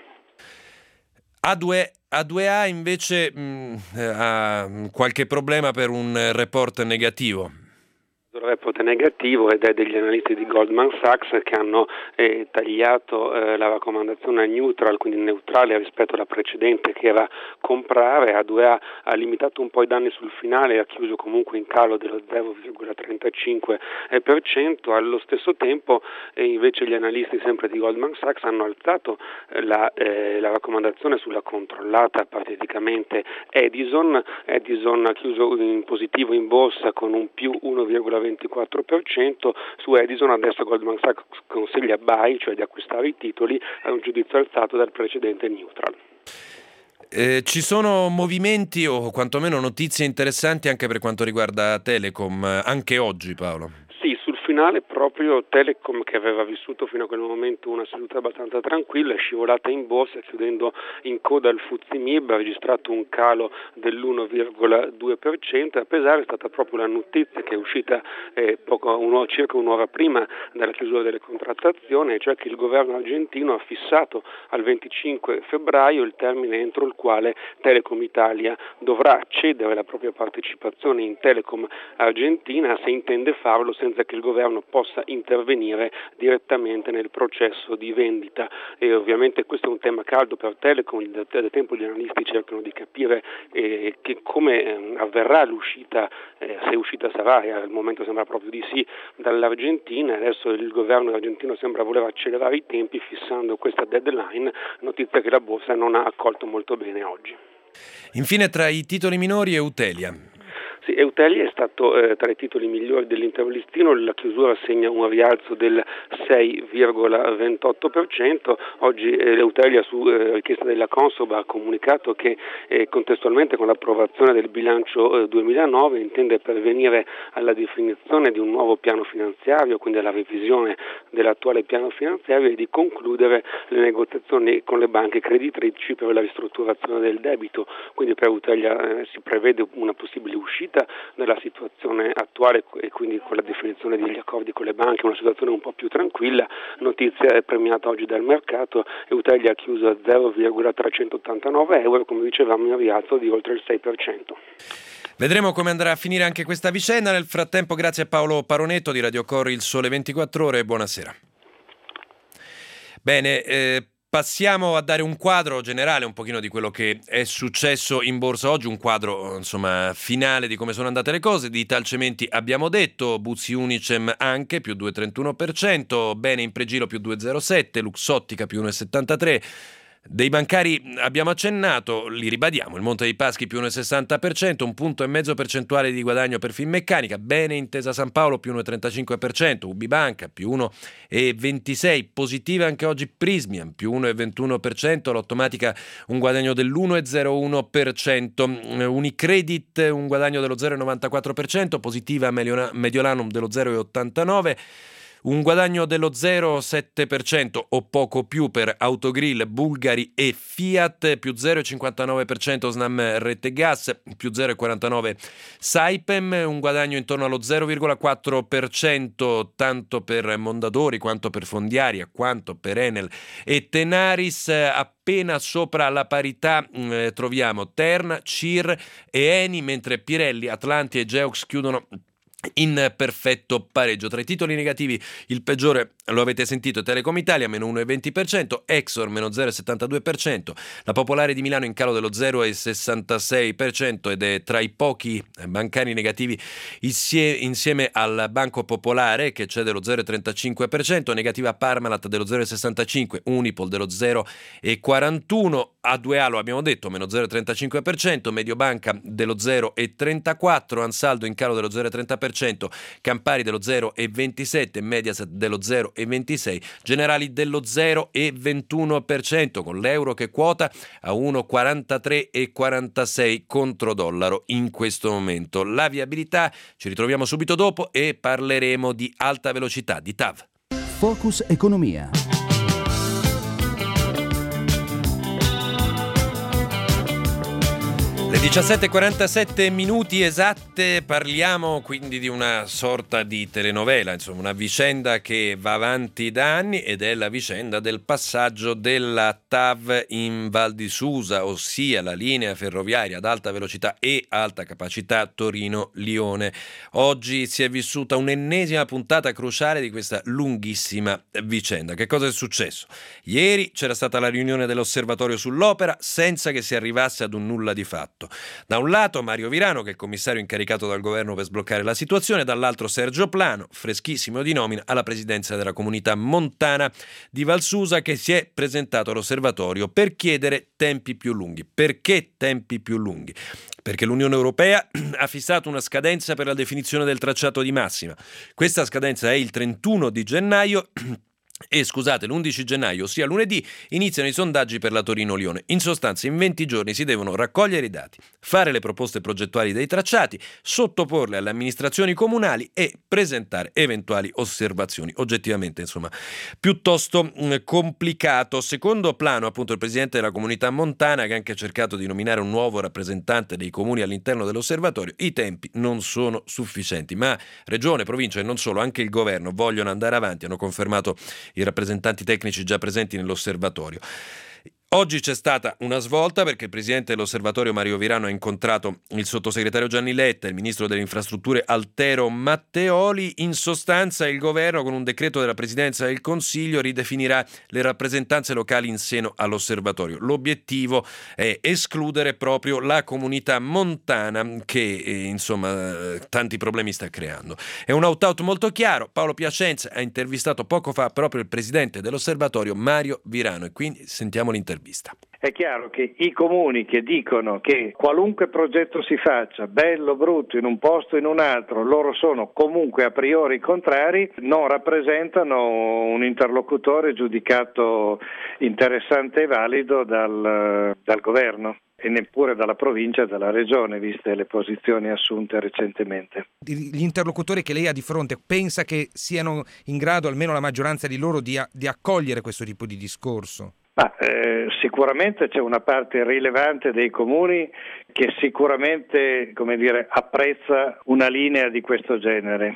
A due A invece mh, ha qualche problema per un report negativo. Il report è negativo ed è degli analisti di Goldman Sachs che hanno eh, tagliato eh, la raccomandazione a neutral, quindi neutrale rispetto alla precedente che era comprare. A due A ha limitato un po' i danni sul finale e ha chiuso comunque in calo dello zero virgola trentacinque per cento. Allo stesso tempo eh, invece gli analisti sempre di Goldman Sachs hanno alzato eh, la, eh, la raccomandazione sulla controllata praticamente Edison. Edison ha chiuso in positivo in borsa con un più uno virgola ventiquattro per cento. Su Edison adesso Goldman Sachs consiglia buy, cioè di acquistare i titoli, a un giudizio alzato dal precedente neutral. Eh, ci sono movimenti o quantomeno notizie interessanti anche per quanto riguarda Telecom, anche oggi, Paolo? Sì, sul finale proprio Telecom, che aveva vissuto fino a quel momento una seduta abbastanza tranquilla, è scivolata in borsa chiudendo in coda al F T S E M I B, ha registrato un calo dell'uno virgola due per cento. A pesare è stata proprio la notizia che è uscita eh, poco, uno, circa un'ora prima della chiusura delle contrattazioni, cioè che il governo argentino ha fissato al venticinque febbraio il termine entro il quale Telecom Italia dovrà cedere la propria partecipazione in Telecom Argentina, se intende farlo senza che il governo governo possa intervenire direttamente nel processo di vendita. E ovviamente questo è un tema caldo per Telecom, da, da tempo gli analisti cercano di capire eh, che come eh, avverrà l'uscita, eh, se uscita sarà, e al momento sembra proprio di sì, dall'Argentina. Adesso il governo argentino sembra voler accelerare i tempi fissando questa deadline, notizia che la borsa non ha accolto molto bene oggi. Infine, tra i titoli minori, Eutelia. Sì, Eutelia è stato eh, tra i titoli migliori dell'intero listino, la chiusura segna un rialzo del sei virgola ventotto per cento. Oggi eh, Eutelia, su eh, richiesta della Consob, ha comunicato che eh, contestualmente con l'approvazione del bilancio eh, duemilanove intende pervenire alla definizione di un nuovo piano finanziario, quindi alla revisione dell'attuale piano finanziario, e di concludere le negoziazioni con le banche creditrici per la ristrutturazione del debito. Quindi per Eutelia eh, si prevede una possibile uscita nella situazione attuale e quindi con la definizione degli accordi con le banche, una situazione un po' più tranquilla. Notizia premiata oggi dal mercato: Eutelia ha chiuso a zero virgola trecentottantanove euro, come dicevamo in rialzo di oltre il sei per cento. Vedremo come andrà a finire anche questa vicenda. Nel frattempo, grazie a Paolo Paronetto di Radio Cori, Il Sole ventiquattro Ore, buonasera. Bene, eh, passiamo a dare un quadro generale un pochino di quello che è successo in borsa oggi, un quadro insomma finale di come sono andate le cose. Di Italcementi abbiamo detto, Buzzi Unicem anche più due virgola trentuno per cento, Bene Impregilo più due virgola zero sette, Luxottica più uno virgola settantatré. Dei bancari abbiamo accennato, li ribadiamo, il Monte dei Paschi più uno virgola sessanta per cento, un punto e mezzo percentuale di guadagno per Finmeccanica, Bene Intesa San Paolo più uno virgola trentacinque per cento, Ubibanca più uno virgola ventisei per cento, positiva anche oggi Prismian più uno virgola ventuno per cento, l'Automatica un guadagno dell'uno virgola zero uno per cento, Unicredit un guadagno dello zero virgola novantaquattro per cento, positiva Mediolanum dello zero virgola ottantanove per cento, un guadagno dello zero virgola sette per cento o poco più per Autogrill, Bulgari e Fiat, più zero virgola cinquantanove per cento Snam Rete Gas, più zero virgola quarantanove per cento Saipem, un guadagno intorno allo zero virgola quattro per cento tanto per Mondadori quanto per Fondiaria, quanto per Enel e Tenaris. Appena sopra la parità eh, troviamo Terna, C I R e Eni, mentre Pirelli, Atlanti e Geox chiudono in perfetto pareggio. Tra i titoli negativi il peggiore, lo avete sentito, Telecom Italia meno uno virgola venti per cento, Exor meno zero virgola settantadue per cento, la Popolare di Milano in calo dello zero virgola sessantasei per cento ed è tra i pochi bancari negativi insieme al Banco Popolare che cede lo zero virgola trentacinque per cento, negativa Parmalat dello zero virgola sessantacinque per cento, Unipol dello zero virgola quarantuno per cento, A due Alo abbiamo detto meno zero virgola trentacinque per cento, Mediobanca dello zero virgola trentaquattro per cento, Ansaldo in calo dello zero virgola trenta per cento, Campari dello zero virgola ventisette per cento, Mediaset dello zero virgola ventisei per cento, Generali dello zero virgola ventuno per cento, con l'euro che quota a uno virgola quarantatré e quarantasei contro dollaro in questo momento. La viabilità ci ritroviamo subito dopo e parleremo di alta velocità, di T A V. Focus Economia. Le diciassette e quarantasette minuti esatte, parliamo quindi di una sorta di telenovela, insomma una vicenda che va avanti da anni ed è la vicenda del passaggio della T A V in Val di Susa, ossia la linea ferroviaria ad alta velocità e alta capacità Torino-Lione. Oggi si è vissuta un'ennesima puntata cruciale di questa lunghissima vicenda. Che cosa è successo? Ieri c'era stata la riunione dell'osservatorio sull'opera senza che si arrivasse ad un nulla di fatto. Da un lato Mario Virano, che è il commissario incaricato dal governo per sbloccare la situazione, dall'altro Sergio Plano, freschissimo di nomina alla presidenza della comunità montana di Val Susa, che si è presentato all'osservatorio per chiedere tempi più lunghi. Perché tempi più lunghi? Perché l'Unione Europea ha fissato una scadenza per la definizione del tracciato di massima. Questa scadenza è il trentuno di gennaio E scusate, l'undici gennaio, ossia lunedì, iniziano i sondaggi per la Torino-Lione. In sostanza, in venti giorni si devono raccogliere i dati, fare le proposte progettuali dei tracciati, sottoporle alle amministrazioni comunali e presentare eventuali osservazioni. Oggettivamente, insomma, piuttosto mh, complicato. Secondo Plano, appunto, il presidente della comunità montana, che ha anche cercato di nominare un nuovo rappresentante dei comuni all'interno dell'osservatorio, i tempi non sono sufficienti. Ma Regione, Provincia e non solo, anche il governo vogliono andare avanti, hanno confermato i rappresentanti tecnici già presenti nell'osservatorio. Oggi c'è stata una svolta perché il presidente dell'Osservatorio Mario Virano ha incontrato il sottosegretario Gianni Letta e il ministro delle infrastrutture Altero Matteoli. In sostanza il governo con un decreto della presidenza del Consiglio ridefinirà le rappresentanze locali in seno all'osservatorio. L'obiettivo è escludere proprio la comunità montana che eh, insomma tanti problemi sta creando. È un opt-out molto chiaro. Paolo Piacenza ha intervistato poco fa proprio il presidente dell'Osservatorio Mario Virano e quindi sentiamo l'intervista. È chiaro che i comuni che dicono che qualunque progetto si faccia, bello, brutto, in un posto o in un altro, loro sono comunque a priori contrari, non rappresentano un interlocutore giudicato interessante e valido dal, dal governo e neppure dalla provincia e dalla regione, viste le posizioni assunte recentemente. Gli interlocutori che lei ha di fronte pensa che siano in grado, almeno la maggioranza di loro, di, a, di accogliere questo tipo di discorso? Ma, eh, sicuramente c'è una parte rilevante dei comuni che sicuramente, come dire, apprezza una linea di questo genere.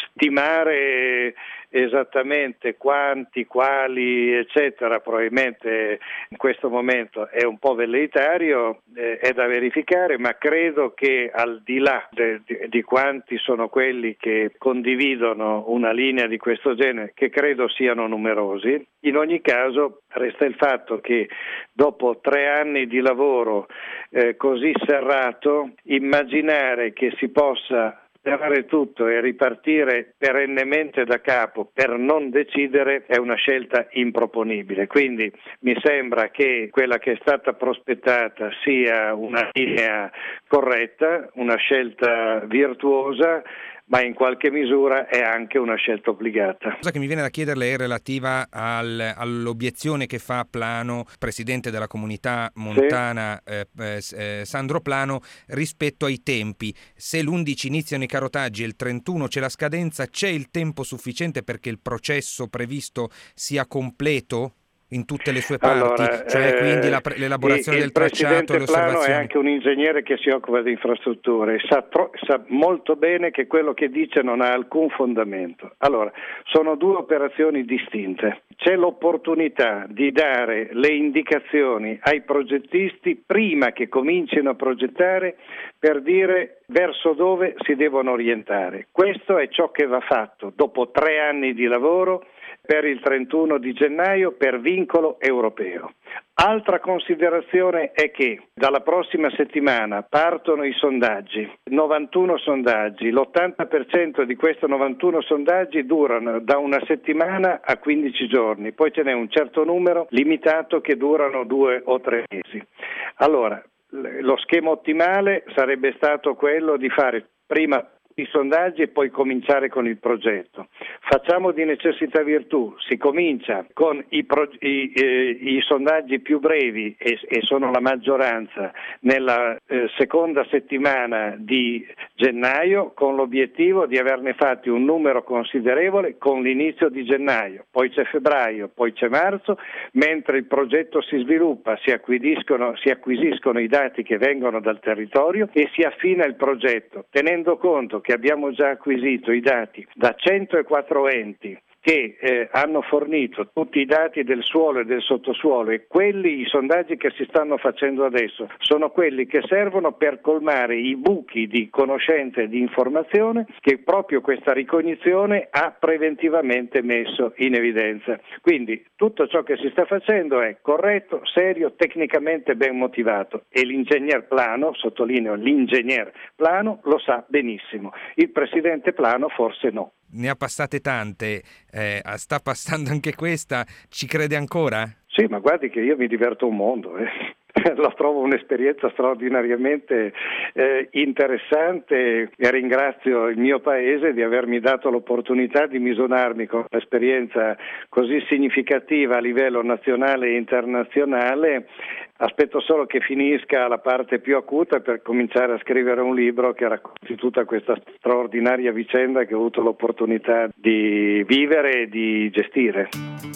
Stimare esattamente quanti, quali, eccetera, probabilmente in questo momento è un po' velleitario, eh, è da verificare, ma credo che al di là de, di, di quanti sono quelli che condividono una linea di questo genere, che credo siano numerosi, in ogni caso resta il fatto che dopo tre anni di lavoro eh, così serrato, immaginare che si possa fermare tutto e ripartire perennemente da capo per non decidere è una scelta improponibile. Quindi mi sembra che quella che è stata prospettata sia una linea corretta, una scelta virtuosa, ma in qualche misura è anche una scelta obbligata. La cosa che mi viene da chiederle è relativa al, all'obiezione che fa Plano, presidente della comunità montana, sì. eh, eh, Sandro Plano, rispetto ai tempi. Se l'undici iniziano i carotaggi e il trentuno c'è la scadenza, c'è il tempo sufficiente perché il processo previsto sia completo in tutte le sue parti, allora, cioè quindi la, l'elaborazione il, del tracciato, le osservazioni. Il presidente Plano è anche un ingegnere che si occupa di infrastrutture, sa, tro- sa molto bene che quello che dice non ha alcun fondamento. Allora, sono due operazioni distinte. C'è l'opportunità di dare le indicazioni ai progettisti prima che comincino a progettare per dire verso dove si devono orientare. Questo è ciò che va fatto dopo tre anni di lavoro per il trentuno di gennaio per vincolo europeo. Altra considerazione è che dalla prossima settimana partono i sondaggi, novantuno sondaggi, l'ottanta per cento di questi novantuno sondaggi durano da una settimana a quindici giorni, poi ce n'è un certo numero limitato che durano due o tre mesi. Allora, lo schema ottimale sarebbe stato quello di fare prima i sondaggi e poi cominciare con il progetto. Facciamo di necessità virtù, si comincia con i, pro, i, eh, i sondaggi più brevi e, e sono la maggioranza nella eh, seconda settimana di gennaio con l'obiettivo di averne fatti un numero considerevole con l'inizio di gennaio, poi c'è febbraio, poi c'è marzo, mentre il progetto si sviluppa, si acquisiscono, si acquisiscono i dati che vengono dal territorio e si affina il progetto, tenendo conto che abbiamo già acquisito i dati da centoquattro enti che eh, hanno fornito tutti i dati del suolo e del sottosuolo e quelli, i sondaggi che si stanno facendo adesso, sono quelli che servono per colmare i buchi di conoscenza e di informazione che proprio questa ricognizione ha preventivamente messo in evidenza. Quindi tutto ciò che si sta facendo è corretto, serio, tecnicamente ben motivato e l'ingegner Plano, sottolineo l'ingegner Plano, lo sa benissimo. Il presidente Plano forse no. Ne ha passate tante, eh, sta passando anche questa, ci crede ancora? Sì, ma guardi che io mi diverto un mondo, eh. Lo trovo un'esperienza straordinariamente eh, interessante e ringrazio il mio paese di avermi dato l'opportunità di misurarmi con un'esperienza così significativa a livello nazionale e internazionale. Aspetto solo che finisca la parte più acuta per cominciare a scrivere un libro che racconti tutta questa straordinaria vicenda che ho avuto l'opportunità di vivere e di gestire.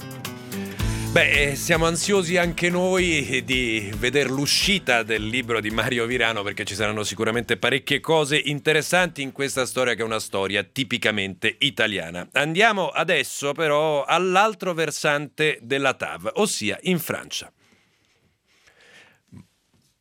Beh, siamo ansiosi anche noi di vedere l'uscita del libro di Mario Virano perché ci saranno sicuramente parecchie cose interessanti in questa storia che è una storia tipicamente italiana. Andiamo adesso però all'altro versante della T A V, ossia in Francia.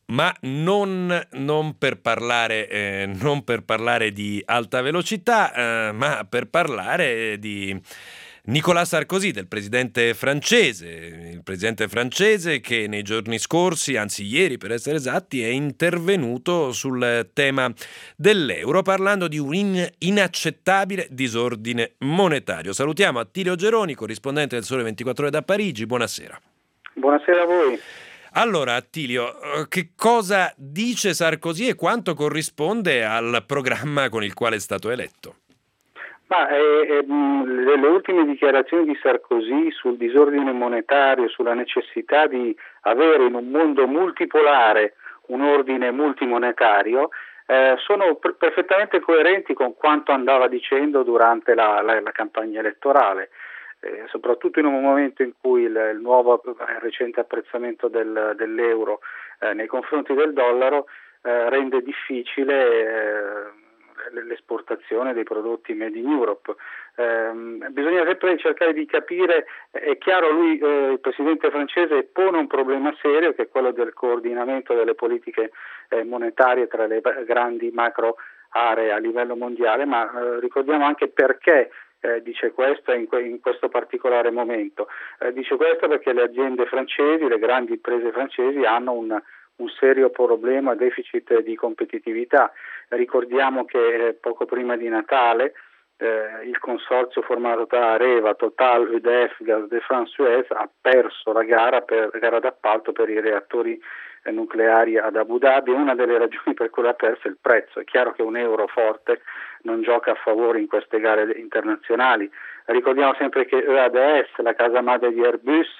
Ma non, non, per parlare, eh, non per parlare di alta velocità, eh, ma per parlare di Nicolas Sarkozy, del presidente francese. Il presidente francese che nei giorni scorsi, anzi ieri per essere esatti, è intervenuto sul tema dell'euro parlando di un in- inaccettabile disordine monetario. Salutiamo Attilio Geroni, corrispondente del Sole ventiquattro Ore da Parigi. Buonasera. Buonasera a voi. Allora, Attilio, che cosa dice Sarkozy e quanto corrisponde al programma con il quale è stato eletto? Ma eh, eh, le, le ultime dichiarazioni di Sarkozy sul disordine monetario, sulla necessità di avere in un mondo multipolare un ordine multimonetario, eh, sono per, perfettamente coerenti con quanto andava dicendo durante la, la, la campagna elettorale. Eh, soprattutto in un momento in cui il, il nuovo il recente apprezzamento del, dell'euro eh, nei confronti del dollaro eh, rende difficile eh, l'esportazione dei prodotti made in Europe. Eh, bisogna sempre cercare di capire, è chiaro, lui, eh, il presidente francese, pone un problema serio che è quello del coordinamento delle politiche eh, monetarie tra le grandi macro aree a livello mondiale, ma eh, ricordiamo anche perché Eh, dice questo in, que- in questo particolare momento. Eh, dice questo perché le aziende francesi, le grandi imprese francesi hanno un, un serio problema, deficit di competitività. Ricordiamo che eh, poco prima di Natale eh, il consorzio formato da Areva, Total, E D F, Gaz de France, Suez ha perso la gara, per, gara d'appalto per i reattori eh, nucleari ad Abu Dhabi. Una delle ragioni per cui l'ha perso è il prezzo. È chiaro che un euro forte non gioca a favore in queste gare internazionali. Ricordiamo sempre che E A D S, la casa madre di Airbus,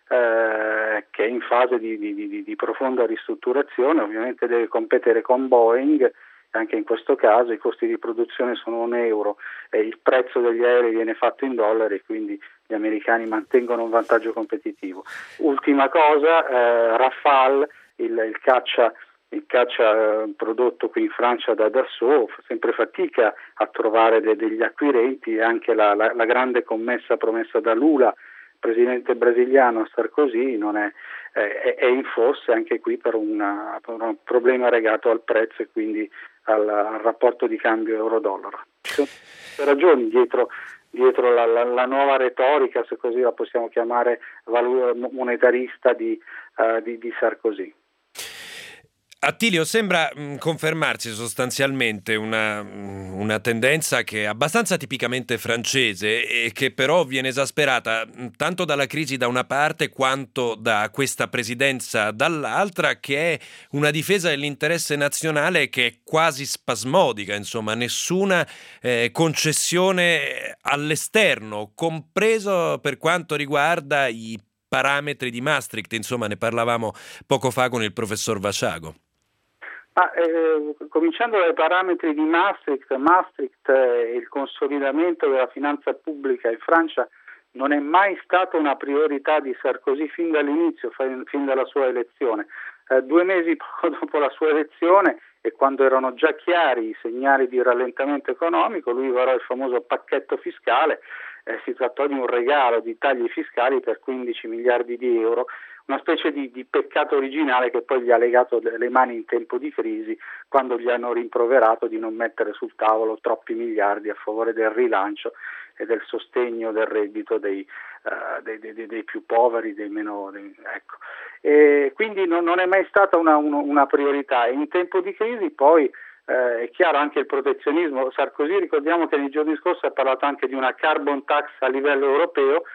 eh, che è in fase di, di, di, di profonda ristrutturazione, ovviamente deve competere con Boeing. Anche in questo caso i costi di produzione sono un euro e il prezzo degli aerei viene fatto in dollari e quindi gli americani mantengono un vantaggio competitivo. Ultima cosa, eh, Rafale, il, il caccia il caccia eh, prodotto qui in Francia da Dassault, fa sempre fatica a trovare de, degli acquirenti, e anche la, la, la grande commessa promessa da Lula, presidente brasiliano, Sarkozy, non è, eh, è in forse anche qui per, una, per un problema legato al prezzo e quindi al, al rapporto di cambio euro-dollaro. Ci sono ragioni dietro, dietro la, la, la nuova retorica, se così la possiamo chiamare, valu- monetarista di, uh, di, di Sarkozy. Attilio, sembra mh, confermarsi sostanzialmente una, una tendenza che è abbastanza tipicamente francese e che però viene esasperata mh, tanto dalla crisi da una parte quanto da questa presidenza dall'altra, che è una difesa dell'interesse nazionale che è quasi spasmodica, insomma, nessuna eh, concessione all'esterno, compreso per quanto riguarda i parametri di Maastricht, insomma ne parlavamo poco fa con il professor Vaciago. Ma, eh, cominciando dai parametri di Maastricht, Maastricht e il consolidamento della finanza pubblica in Francia non è mai stata una priorità di Sarkozy fin dall'inizio, fin dalla sua elezione. Eh, due mesi dopo la sua elezione e quando erano già chiari i segnali di rallentamento economico, lui varò il famoso pacchetto fiscale. Eh, si trattò di un regalo di tagli fiscali per quindici miliardi di euro, una specie di, di peccato originale che poi gli ha legato le mani in tempo di crisi, quando gli hanno rimproverato di non mettere sul tavolo troppi miliardi a favore del rilancio e del sostegno del reddito dei, uh, dei, dei, dei più poveri, dei meno, dei, ecco. E quindi non, non è mai stata una, una, una priorità. E in tempo di crisi poi eh, è chiaro anche il protezionismo. Sarkozy, ricordiamo che nei giorni scorsi ha parlato anche di una carbon tax a livello europeo,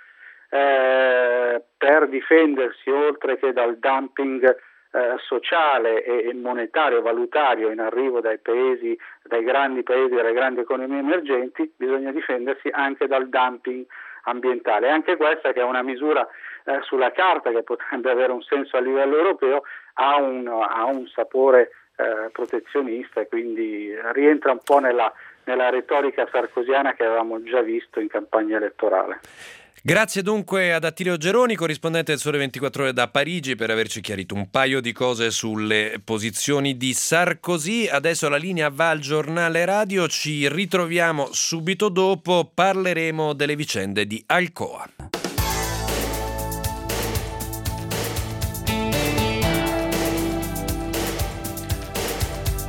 Eh, per difendersi oltre che dal dumping eh, sociale e, e monetario, valutario in arrivo dai paesi, dai grandi paesi, dalle grandi economie emergenti, bisogna difendersi anche dal dumping ambientale. Anche questa, che è una misura eh, sulla carta che potrebbe avere un senso a livello europeo, ha un, ha un sapore eh, protezionista e quindi rientra un po' nella, nella retorica sarkoziana che avevamo già visto in campagna elettorale. Grazie dunque ad Attilio Geroni, corrispondente del Sole ventiquattro Ore da Parigi, per averci chiarito un paio di cose sulle posizioni di Sarkozy. Adesso la linea va al giornale radio, ci ritroviamo subito dopo, parleremo delle vicende di Alcoa.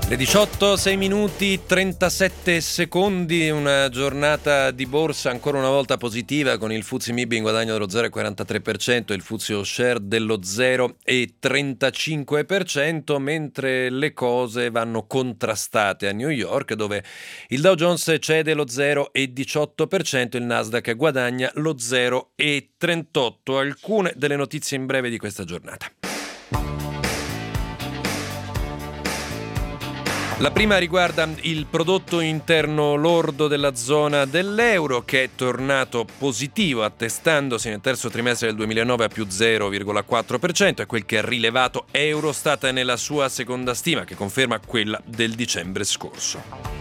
Le diciotto, sei minuti, trentasette secondi, una giornata di borsa ancora una volta positiva con il F T S E M I B in guadagno dello zero virgola quarantatré per cento, il F T S E All Share dello zero virgola trentacinque per cento, mentre le cose vanno contrastate a New York, dove il Dow Jones cede lo zero virgola diciotto per cento, il Nasdaq guadagna lo zero virgola trentotto per cento. Alcune delle notizie in breve di questa giornata. La prima riguarda il prodotto interno lordo della zona dell'euro, che è tornato positivo, attestandosi nel terzo trimestre del duemilanove a più zero virgola quattro per cento, è quel che ha rilevato Eurostat nella sua seconda stima, che conferma quella del dicembre scorso.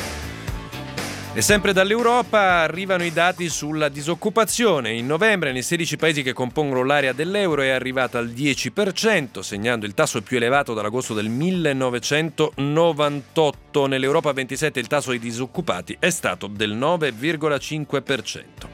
E sempre dall'Europa arrivano i dati sulla disoccupazione. In novembre nei sedici paesi che compongono l'area dell'euro è arrivata al dieci per cento, segnando il tasso più elevato dall'agosto del millenovecentonovantotto. Nell'Europa ventisette il tasso di disoccupati è stato del nove virgola cinque per cento.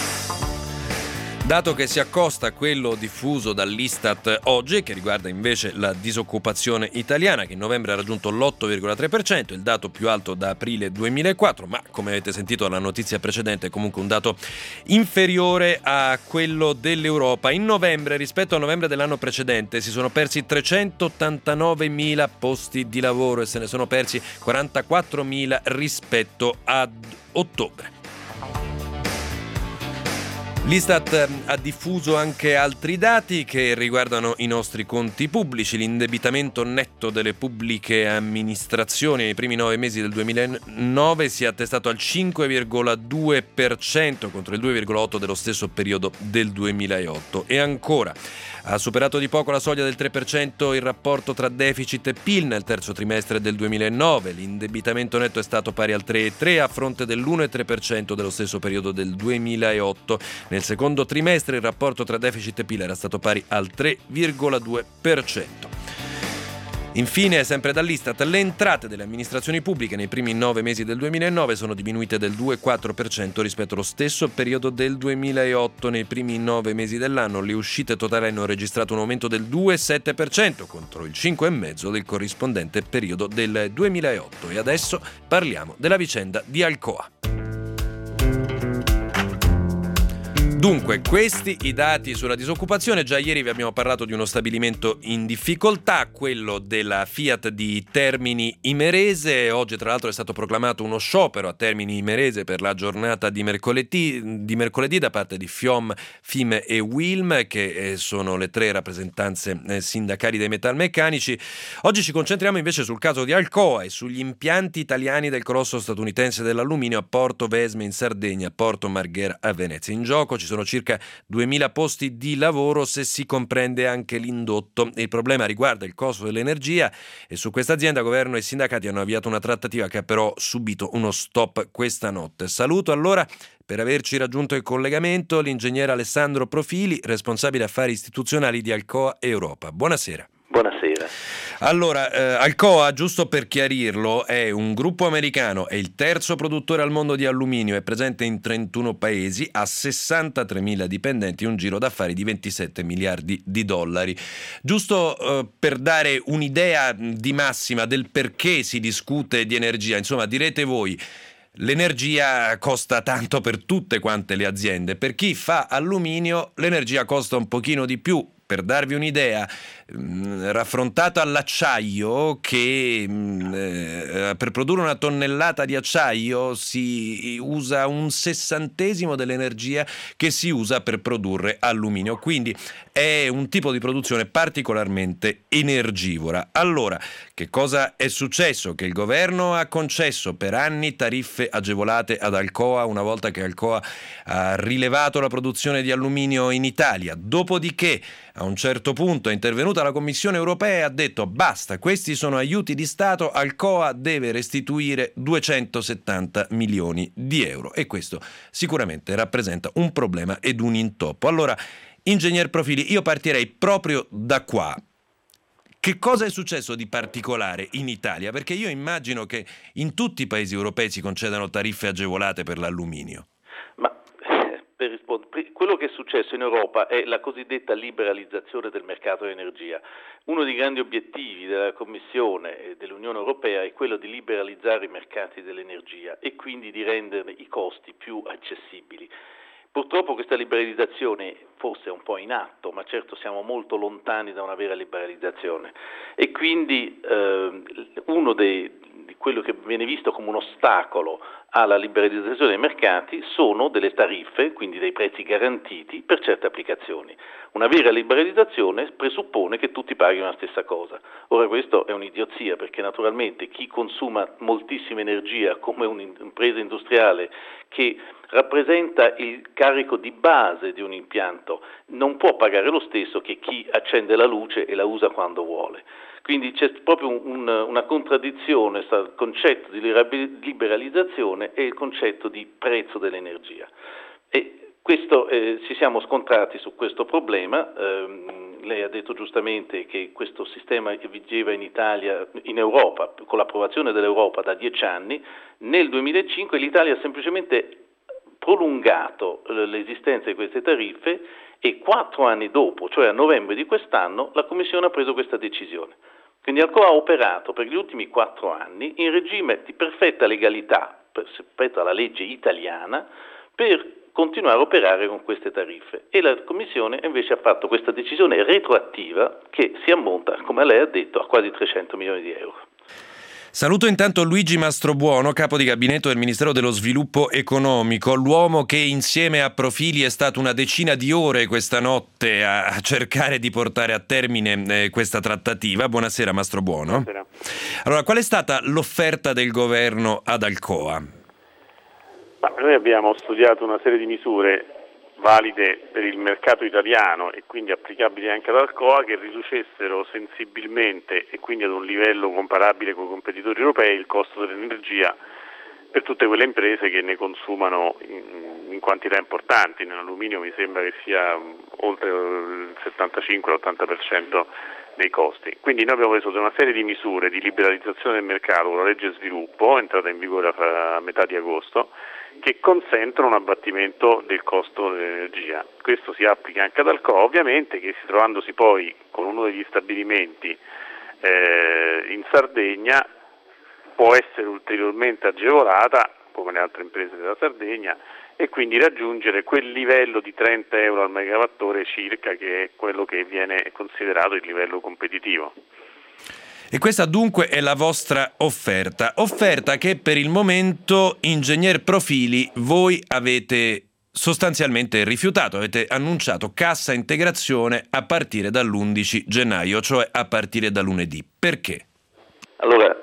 Dato che si accosta a quello diffuso dall'Istat oggi, che riguarda invece la disoccupazione italiana, che in novembre ha raggiunto l'otto virgola tre per cento, il dato più alto da aprile duemilaquattro, ma come avete sentito dalla notizia precedente è comunque un dato inferiore a quello dell'Europa. In novembre, rispetto a novembre dell'anno precedente, si sono persi trecentottantanovemila posti di lavoro e se ne sono persi quarantaquattromila rispetto ad ottobre. L'Istat ha diffuso anche altri dati che riguardano i nostri conti pubblici. L'indebitamento netto delle pubbliche amministrazioni nei primi nove mesi del duemilanove si è attestato al cinque virgola due per cento contro il due virgola otto per cento dello stesso periodo del duemilaotto. E ancora, ha superato di poco la soglia del tre per cento il rapporto tra deficit e P I L nel terzo trimestre del duemilanove. L'indebitamento netto è stato pari al tre virgola tre per cento a fronte dell'uno virgola tre per cento dello stesso periodo del duemilaotto. Nel secondo trimestre il rapporto tra deficit e P I L era stato pari al tre virgola due per cento. Infine, sempre dall'Istat, le entrate delle amministrazioni pubbliche nei primi nove mesi del duemilanove sono diminuite del due virgola quattro per cento rispetto allo stesso periodo del duemilaotto. Nei primi nove mesi dell'anno le uscite totali hanno registrato un aumento del due virgola sette per cento contro il cinque virgola cinque per cento del corrispondente periodo del duemilaotto. E adesso parliamo della vicenda di Alcoa. Dunque, questi i dati sulla disoccupazione. Già ieri vi abbiamo parlato di uno stabilimento in difficoltà, quello della Fiat di Termini Imerese. Oggi tra l'altro è stato proclamato uno sciopero a Termini Imerese per la giornata di mercoledì, di mercoledì da parte di FIOM, FIM e WILM, che sono le tre rappresentanze sindacali dei metalmeccanici. Oggi ci concentriamo invece sul caso di Alcoa e sugli impianti italiani del colosso statunitense dell'alluminio a Porto Vesme in Sardegna, Porto Marghera a Venezia. In gioco ci sono circa duemila posti di lavoro se si comprende anche l'indotto. Il problema riguarda il costo dell'energia e su questa azienda governo e sindacati hanno avviato una trattativa che ha però subito uno stop questa notte. Saluto allora, per averci raggiunto il collegamento, l'ingegnere Alessandro Profili, responsabile affari istituzionali di Alcoa Europa. Buonasera. Buonasera. Allora, eh, Alcoa, giusto per chiarirlo, è un gruppo americano, è il terzo produttore al mondo di alluminio, è presente in trentuno paesi, ha sessantatremila dipendenti e un giro d'affari di ventisette miliardi di dollari. Giusto eh, per dare un'idea di massima del perché si discute di energia, insomma, direte voi, l'energia costa tanto per tutte quante le aziende, per chi fa alluminio l'energia costa un pochino di più. Per darvi un'idea, mh, raffrontato all'acciaio, che mh, eh, per produrre una tonnellata di acciaio si usa un sessantesimo dell'energia che si usa per produrre alluminio, quindi è un tipo di produzione particolarmente energivora. Allora, che cosa è successo? Che il governo ha concesso per anni tariffe agevolate ad Alcoa una volta che Alcoa ha rilevato la produzione di alluminio in Italia, dopodiché a un certo punto è intervenuta la Commissione europea e ha detto basta, questi sono aiuti di Stato, Alcoa deve restituire duecentosettanta milioni di euro e questo sicuramente rappresenta un problema ed un intoppo. Allora, ingegner Profili, io partirei proprio da qua. Che cosa è successo di particolare in Italia? Perché io immagino che in tutti i paesi europei si concedano tariffe agevolate per l'alluminio. Ma per rispondere, quello che è successo successo in Europa è la cosiddetta liberalizzazione del mercato dell'energia. Uno dei grandi obiettivi della Commissione e dell'Unione Europea è quello di liberalizzare i mercati dell'energia e quindi di renderne i costi più accessibili. Purtroppo questa liberalizzazione forse è un po' in atto, ma certo siamo molto lontani da una vera liberalizzazione e quindi eh, uno dei, di quello che viene visto come un ostacolo alla liberalizzazione dei mercati sono delle tariffe, quindi dei prezzi garantiti per certe applicazioni. Una vera liberalizzazione presuppone che tutti paghino la stessa cosa. Ora questo è un'idiozia perché naturalmente chi consuma moltissima energia come un'impresa industriale che rappresenta il carico di base di un impianto non può pagare lo stesso che chi accende la luce e la usa quando vuole. Quindi c'è proprio un, una contraddizione tra il concetto di liberalizzazione e il concetto di prezzo dell'energia. E questo, eh, ci siamo scontrati su questo problema. ehm, lei ha detto giustamente che questo sistema che vigeva in Italia, in Europa, con l'approvazione dell'Europa da dieci anni, nel duemilacinque l'Italia ha semplicemente prolungato l'esistenza di queste tariffe e quattro anni dopo, cioè a novembre di quest'anno, la Commissione ha preso questa decisione. Quindi Alcoa ha operato per gli ultimi quattro anni in regime di perfetta legalità rispetto alla legge italiana per continuare a operare con queste tariffe e la Commissione invece ha fatto questa decisione retroattiva che si ammonta, come lei ha detto, a quasi trecento milioni di euro. Saluto intanto Luigi Mastrobuono, capo di gabinetto del Ministero dello Sviluppo Economico, l'uomo che insieme a Profili è stato una decina di ore questa notte a cercare di portare a termine eh, questa trattativa. Buonasera Mastrobuono. Buonasera. Allora, qual è stata l'offerta del governo ad Alcoa? Ma noi abbiamo studiato una serie di misure valide per il mercato italiano e quindi applicabili anche ad Alcoa che riducessero sensibilmente e quindi ad un livello comparabile con i competitori europei il costo dell'energia per tutte quelle imprese che ne consumano in, in quantità importanti. Nell'alluminio mi sembra che sia oltre il settantacinque ottanta per cento dei costi. Quindi noi abbiamo preso una serie di misure di liberalizzazione del mercato con la legge sviluppo, entrata in vigore a metà di agosto, che consentono un abbattimento del costo dell'energia. Questo si applica anche ad Alcoa, ovviamente, che si trovandosi poi con uno degli stabilimenti eh, in Sardegna può essere ulteriormente agevolata, come le altre imprese della Sardegna, e quindi raggiungere quel livello di trenta euro al megawattora circa, che è quello che viene considerato il livello competitivo. E questa dunque è la vostra offerta, offerta che per il momento, Ingegner Profili, voi avete sostanzialmente rifiutato, avete annunciato cassa integrazione a partire dall'undici gennaio, cioè a partire da lunedì. Perché? Allora,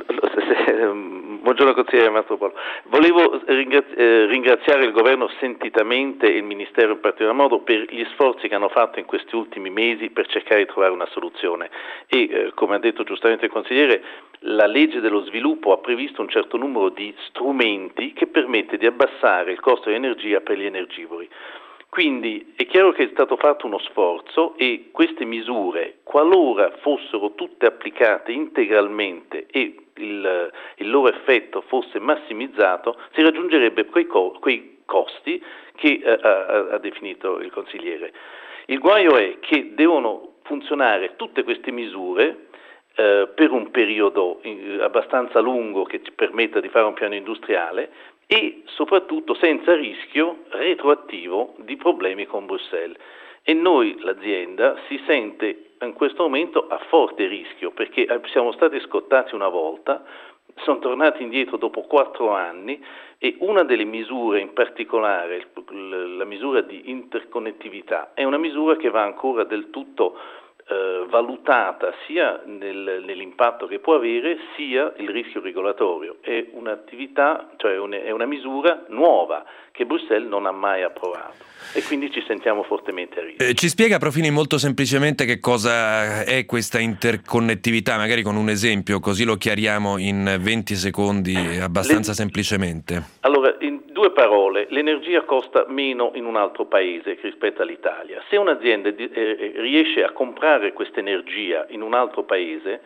buongiorno consigliere Mastropolo. Volevo ringrazi- eh, ringraziare il governo sentitamente e il Ministero in particolar modo per gli sforzi che hanno fatto in questi ultimi mesi per cercare di trovare una soluzione e eh, come ha detto giustamente il consigliere, la legge dello sviluppo ha previsto un certo numero di strumenti che permette di abbassare il costo di energia per gli energivori. Quindi è chiaro che è stato fatto uno sforzo e queste misure, qualora fossero tutte applicate integralmente e il, il loro effetto fosse massimizzato, si raggiungerebbe quei, co- quei costi che eh, ha, ha definito il consigliere. Il guaio è che devono funzionare tutte queste misure eh, per un periodo eh, abbastanza lungo che ci permetta di fare un piano industriale e soprattutto senza rischio retroattivo di problemi con Bruxelles. E noi, l'azienda, si sente in questo momento a forte rischio perché siamo stati scottati una volta, sono tornati indietro dopo quattro anni e una delle misure in particolare, la misura di interconnettività, è una misura che va ancora del tutto eh, valutata sia nel, nell'impatto che può avere sia il rischio regolatorio. È un'attività, cioè un, è una misura nuova che Bruxelles non ha mai approvato e quindi ci sentiamo fortemente a rischio. Eh, ci spiega Profili molto semplicemente che cosa è questa interconnettività, magari con un esempio, così lo chiariamo in venti secondi abbastanza Le... semplicemente. Allora, in due parole, l'energia costa meno in un altro paese rispetto all'Italia. Se un'azienda eh, riesce a comprare questa energia in un altro paese,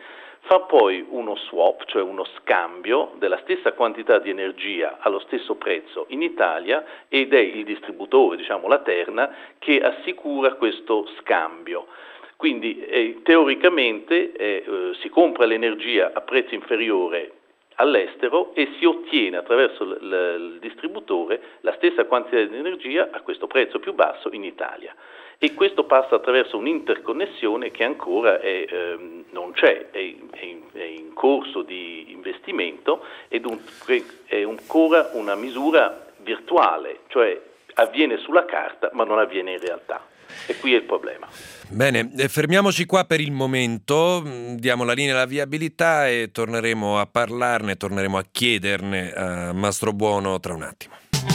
fa poi uno swap, cioè uno scambio della stessa quantità di energia allo stesso prezzo in Italia, ed è il distributore, diciamo la Terna, che assicura questo scambio. Quindi eh, teoricamente eh, eh, si compra l'energia a prezzo inferiore all'estero e si ottiene attraverso l- l- il distributore la stessa quantità di energia a questo prezzo più basso in Italia. E questo passa attraverso un'interconnessione che ancora è, ehm, non c'è, è, è, in, è in corso di investimento ed un, è ancora una misura virtuale, cioè avviene sulla carta ma non avviene in realtà. E qui è il problema. Bene, fermiamoci qua per il momento, diamo la linea alla viabilità e torneremo a parlarne, torneremo a chiederne a Mastrobuono tra un attimo.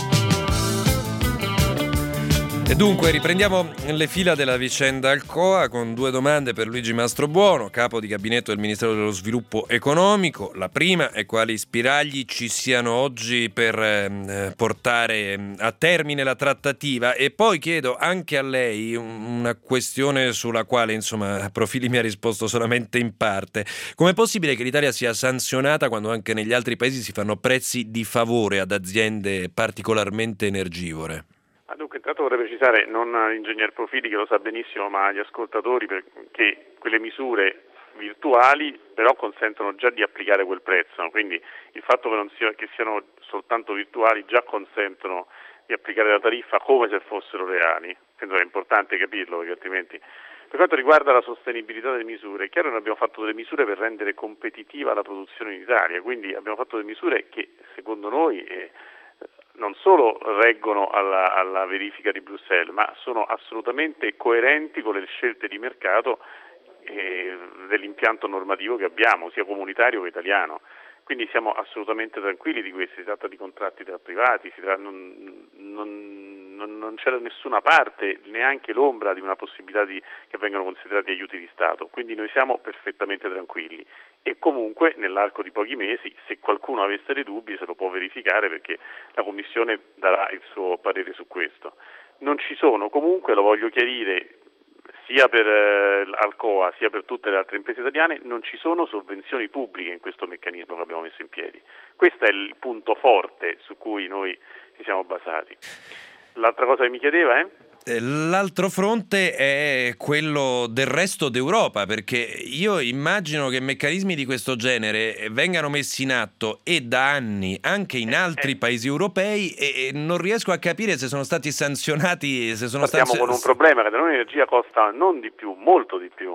E dunque riprendiamo le fila della vicenda Alcoa con due domande per Luigi Mastrobuono, capo di gabinetto del Ministero dello Sviluppo Economico. La prima è quali spiragli ci siano oggi per eh, portare a termine la trattativa, e poi chiedo anche a lei una questione sulla quale insomma Profili mi ha risposto solamente in parte. Com'è possibile che l'Italia sia sanzionata quando anche negli altri paesi si fanno prezzi di favore ad aziende particolarmente energivore? Dunque, intanto vorrei precisare, non l'ingegner Profili che lo sa benissimo, ma agli ascoltatori, che quelle misure virtuali però consentono già di applicare quel prezzo, quindi il fatto che, non sia, che siano soltanto virtuali già consentono di applicare la tariffa come se fossero reali. Penso che è importante capirlo, perché altrimenti... Per quanto riguarda la sostenibilità delle misure, è chiaro che noi abbiamo fatto delle misure per rendere competitiva la produzione in Italia, quindi abbiamo fatto delle misure che secondo noi... Eh, non solo reggono alla, alla verifica di Bruxelles, ma sono assolutamente coerenti con le scelte di mercato eh, dell'impianto normativo che abbiamo, sia comunitario che italiano. Quindi siamo assolutamente tranquilli di questo, si tratta di contratti tra privati, si tratta, non, non, non, non c'è da nessuna parte neanche l'ombra di una possibilità di, che vengano considerati aiuti di Stato, quindi noi siamo perfettamente tranquilli e comunque nell'arco di pochi mesi, se qualcuno avesse dei dubbi, se lo può verificare, perché la Commissione darà il suo parere su questo. Non ci sono, comunque lo voglio chiarire, sia per eh, Alcoa sia per tutte le altre imprese italiane, non ci sono sovvenzioni pubbliche in questo meccanismo che abbiamo messo in piedi. Questo è il punto forte su cui noi ci siamo basati. L'altra cosa che mi chiedeva è? L'altro fronte è quello del resto d'Europa, perché io immagino che meccanismi di questo genere vengano messi in atto e da anni anche in altri paesi europei, e non riesco a capire se sono stati sanzionati, se sono Partiamo stati... con un problema, che da noi l'energia costa non di più, molto di più.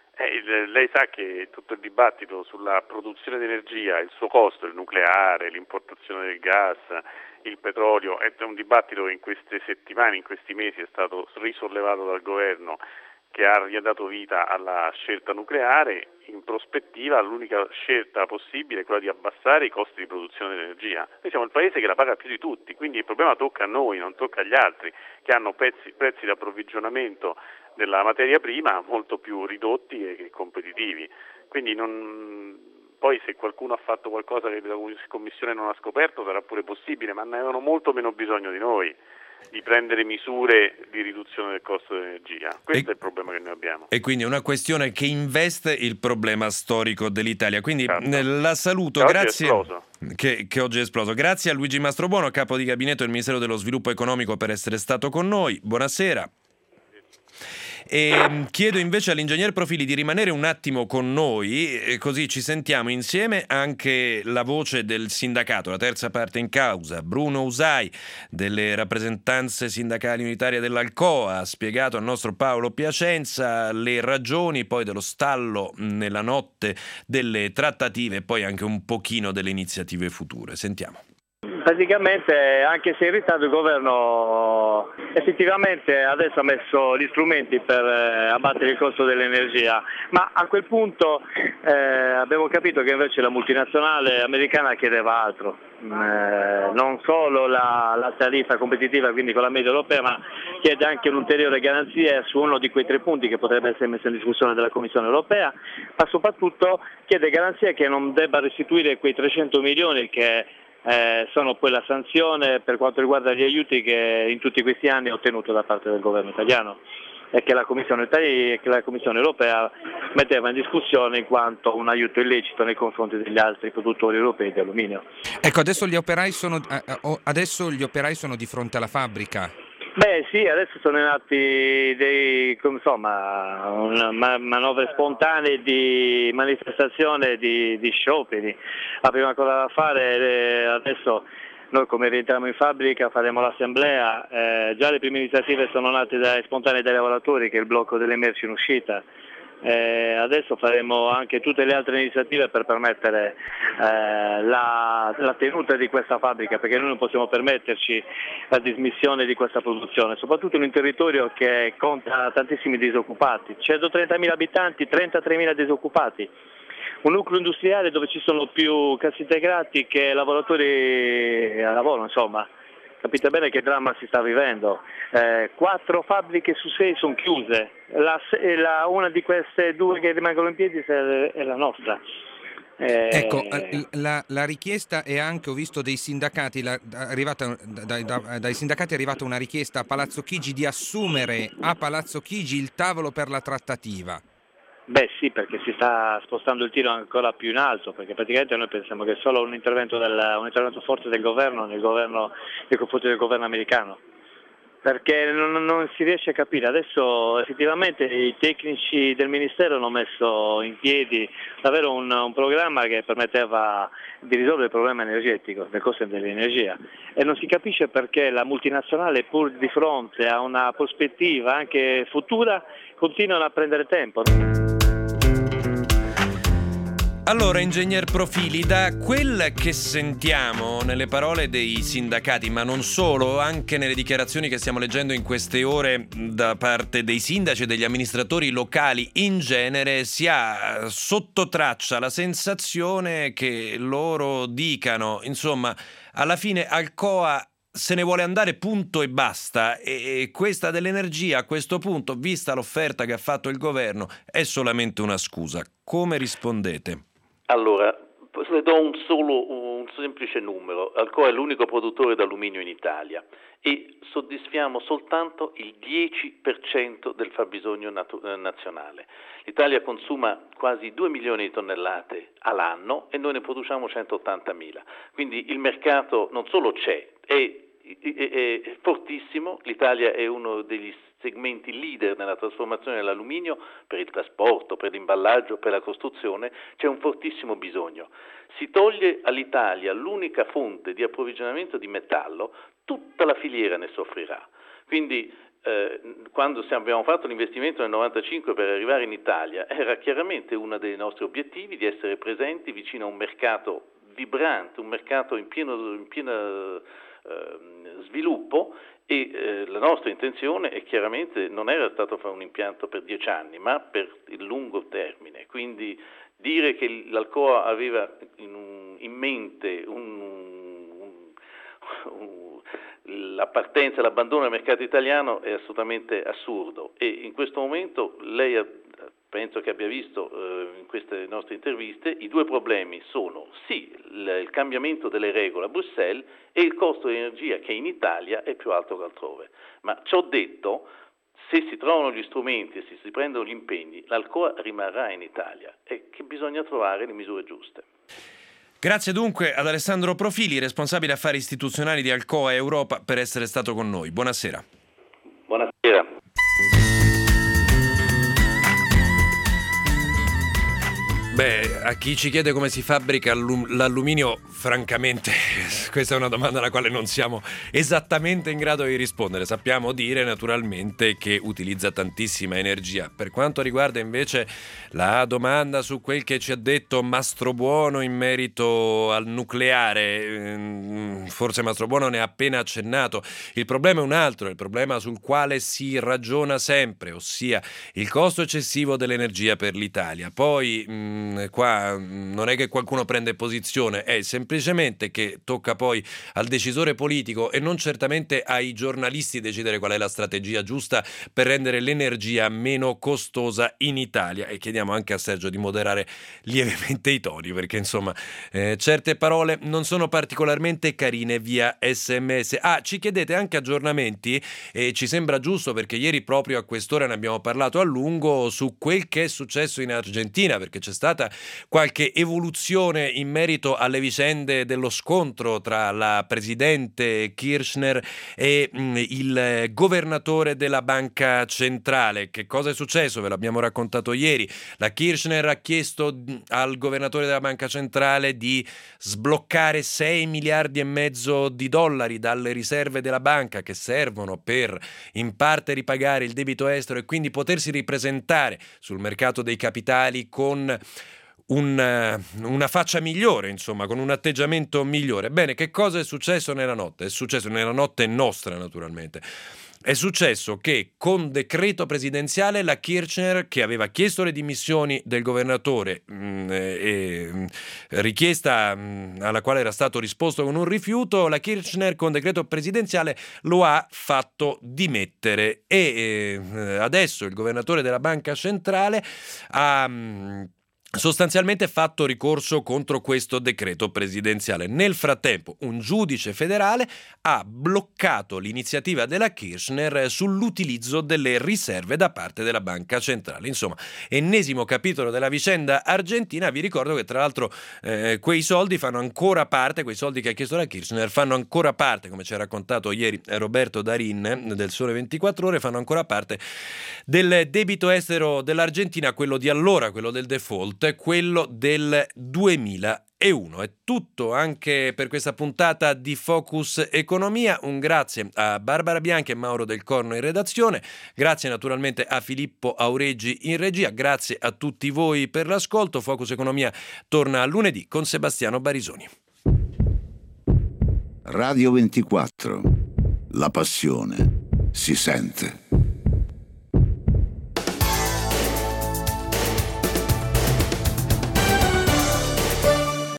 Eh, lei sa che tutto il dibattito sulla produzione di energia, il suo costo, il nucleare, l'importazione del gas, il petrolio, è un dibattito che in queste settimane, in questi mesi è stato risollevato dal governo, che ha ridato vita alla scelta nucleare. In prospettiva l'unica scelta possibile è quella di abbassare i costi di produzione dell'energia. Noi siamo il paese che la paga più di tutti, quindi il problema tocca a noi, non tocca agli altri, che hanno prezzi, prezzi di approvvigionamento della materia prima molto più ridotti e competitivi. Quindi non... Poi se qualcuno ha fatto qualcosa che la Commissione non ha scoperto sarà pure possibile, ma ne avevano molto meno bisogno di noi di prendere misure di riduzione del costo dell'energia. Questo e, è il problema che noi abbiamo. E quindi è una questione che investe il problema storico dell'Italia. Quindi certo. La saluto, che grazie. Oggi è esploso. Che, che oggi è esploso. Grazie a Luigi Mastrobuono, capo di gabinetto del Ministero dello Sviluppo Economico, per essere stato con noi. Buonasera. E chiedo invece all'ingegner Profili di rimanere un attimo con noi, così ci sentiamo insieme anche la voce del sindacato, la terza parte in causa. Bruno Usai, delle rappresentanze sindacali unitarie dell'Alcoa, ha spiegato al nostro Paolo Piacenza le ragioni poi dello stallo nella notte delle trattative e poi anche un pochino delle iniziative future. Sentiamo. Praticamente, anche se in ritardo, il governo effettivamente adesso ha messo gli strumenti per eh, abbattere il costo dell'energia, ma a quel punto eh, abbiamo capito che invece la multinazionale americana chiedeva altro, eh, non solo la, la tariffa competitiva, quindi con la media europea, ma chiede anche un'ulteriore garanzia su uno di quei tre punti che potrebbe essere messo in discussione dalla Commissione europea, ma soprattutto chiede garanzia che non debba restituire quei trecento milioni che Eh, sono poi la sanzione per quanto riguarda gli aiuti che in tutti questi anni ha ottenuto da parte del governo italiano. e che la Commissione Italia, che la Commissione Europea metteva in discussione in quanto un aiuto illecito nei confronti degli altri produttori europei di alluminio. Ecco, adesso gli operai sono, adesso gli operai sono di fronte alla fabbrica. Beh sì, adesso sono nati dei, insomma, una, manovre spontanee di manifestazione, di, di scioperi. La prima cosa da fare è adesso. Noi come rientriamo in fabbrica faremo l'assemblea, eh, già le prime iniziative sono nate dai spontanei dai lavoratori, che è il blocco delle merci in uscita. Eh, adesso faremo anche tutte le altre iniziative per permettere eh, la, la tenuta di questa fabbrica, perché noi non possiamo permetterci la dismissione di questa produzione, soprattutto in un territorio che conta tantissimi disoccupati, centotrentamila abitanti, trentatremila disoccupati. Un nucleo industriale dove ci sono più cassi integrati che lavoratori a lavoro, insomma, capite bene che dramma si sta vivendo. Eh, quattro fabbriche su sei sono chiuse, la, la, una di queste due che rimangono in piedi è la nostra. Eh... Ecco, la, la richiesta è anche, ho visto dei sindacati, la, arrivata, da, da, dai sindacati è arrivata una richiesta a Palazzo Chigi di assumere a Palazzo Chigi il tavolo per la trattativa. Beh sì, perché si sta spostando il tiro ancora più in alto, perché praticamente noi pensiamo che è solo un intervento, del, un intervento forte del governo nel governo nei confronti del governo americano, perché non, non si riesce a capire. Adesso effettivamente i tecnici del Ministero hanno messo in piedi davvero un, un programma che permetteva di risolvere il problema energetico, del costo dell'energia, e non si capisce perché la multinazionale, pur di fronte a una prospettiva anche futura, continuano a prendere tempo. Allora, ingegner Profili, da quel che sentiamo nelle parole dei sindacati, ma non solo, anche nelle dichiarazioni che stiamo leggendo in queste ore da parte dei sindaci e degli amministratori locali in genere, si ha sotto traccia la sensazione che loro dicano, insomma, alla fine Alcoa se ne vuole andare, punto e basta, e questa dell'energia a questo punto, vista l'offerta che ha fatto il governo, è solamente una scusa. Come rispondete? Allora, le do un solo un semplice numero. Alcoa è l'unico produttore d'alluminio in Italia e soddisfiamo soltanto il dieci per cento del fabbisogno natu- nazionale. L'Italia consuma quasi due milioni di tonnellate all'anno e noi ne produciamo centottantamila. Quindi il mercato non solo c'è, è è fortissimo. L'Italia è uno degli segmenti leader nella trasformazione dell'alluminio per il trasporto, per l'imballaggio, per la costruzione. C'è un fortissimo bisogno. Si toglie all'Italia l'unica fonte di approvvigionamento di metallo, tutta la filiera ne soffrirà. Quindi eh, quando siamo, abbiamo fatto l'investimento nel novantacinque per arrivare in Italia, era chiaramente uno dei nostri obiettivi di essere presenti vicino a un mercato vibrante, un mercato in pieno in piena sviluppo, e eh, la nostra intenzione è chiaramente non era stato fare un impianto per dieci anni, ma per il lungo termine. Quindi dire che l'Alcoa aveva in, un, in mente un, un, un, la partenza, l'abbandono del mercato italiano è assolutamente assurdo, e in questo momento lei ha, penso che abbia visto eh, in queste nostre interviste, i due problemi sono sì il, il cambiamento delle regole a Bruxelles e il costo di energia, che in Italia è più alto che altrove. Ma ciò detto, se si trovano gli strumenti e se si prendono gli impegni, l'Alcoa rimarrà in Italia, e che bisogna trovare le misure giuste. Grazie dunque ad Alessandro Profili, responsabile affari istituzionali di Alcoa Europa, per essere stato con noi. Buonasera. Buonasera. Beh, a chi ci chiede come si fabbrica l'alluminio, francamente, questa è una domanda alla quale non siamo esattamente in grado di rispondere. Sappiamo dire naturalmente che utilizza tantissima energia. Per quanto riguarda invece la domanda su quel che ci ha detto Mastrobuono in merito al nucleare, forse Mastrobuono ne ha appena accennato. Il problema è un altro, è il problema sul quale si ragiona sempre, ossia il costo eccessivo dell'energia per l'Italia. Poi qua non è che qualcuno prende posizione, è semplicemente che tocca poi al decisore politico e non certamente ai giornalisti decidere qual è la strategia giusta per rendere l'energia meno costosa in Italia. E chiediamo anche a Sergio di moderare lievemente i toni, perché insomma eh, certe parole non sono particolarmente carine. sterline via sms. Ah, ci chiedete anche aggiornamenti e ci sembra giusto, perché ieri proprio a quest'ora ne abbiamo parlato a lungo, su quel che è successo in Argentina, perché c'è stata qualche evoluzione in merito alle vicende dello scontro tra la presidente Kirchner e mh, il governatore della banca centrale. Che cosa è successo? Ve l'abbiamo raccontato ieri. La Kirchner ha chiesto al governatore della banca centrale di sbloccare sei miliardi e mezzo di dollari dalle riserve della banca, che servono per in parte ripagare il debito estero e quindi potersi ripresentare sul mercato dei capitali con un, una faccia migliore, insomma, con un atteggiamento migliore. Bene, che cosa è successo nella notte? È successo nella notte nostra, naturalmente. È successo che con decreto presidenziale la Kirchner, che aveva chiesto le dimissioni del governatore, mh, e, mh, richiesta mh, alla quale era stato risposto con un rifiuto, la Kirchner con decreto presidenziale lo ha fatto dimettere e eh, adesso il governatore della banca centrale ha mh, sostanzialmente fatto ricorso contro questo decreto presidenziale. Nel frattempo un giudice federale ha bloccato l'iniziativa della Kirchner sull'utilizzo delle riserve da parte della banca centrale. Insomma, ennesimo capitolo della vicenda argentina. Vi ricordo che tra l'altro eh, quei soldi fanno ancora parte, quei soldi che ha chiesto la Kirchner fanno ancora parte, come ci ha raccontato ieri Roberto Darin del Sole ventiquattro Ore, fanno ancora parte del debito estero dell'Argentina, quello di allora, quello del default, quello del duemilauno. È tutto anche per questa puntata di Focus Economia. Un grazie a Barbara Bianchi e Mauro Del Corno in redazione, grazie naturalmente a Filippo Aureggi in regia, grazie a tutti voi per l'ascolto. Focus Economia torna lunedì con Sebastiano Barisoni. Radio ventiquattro, la passione si sente.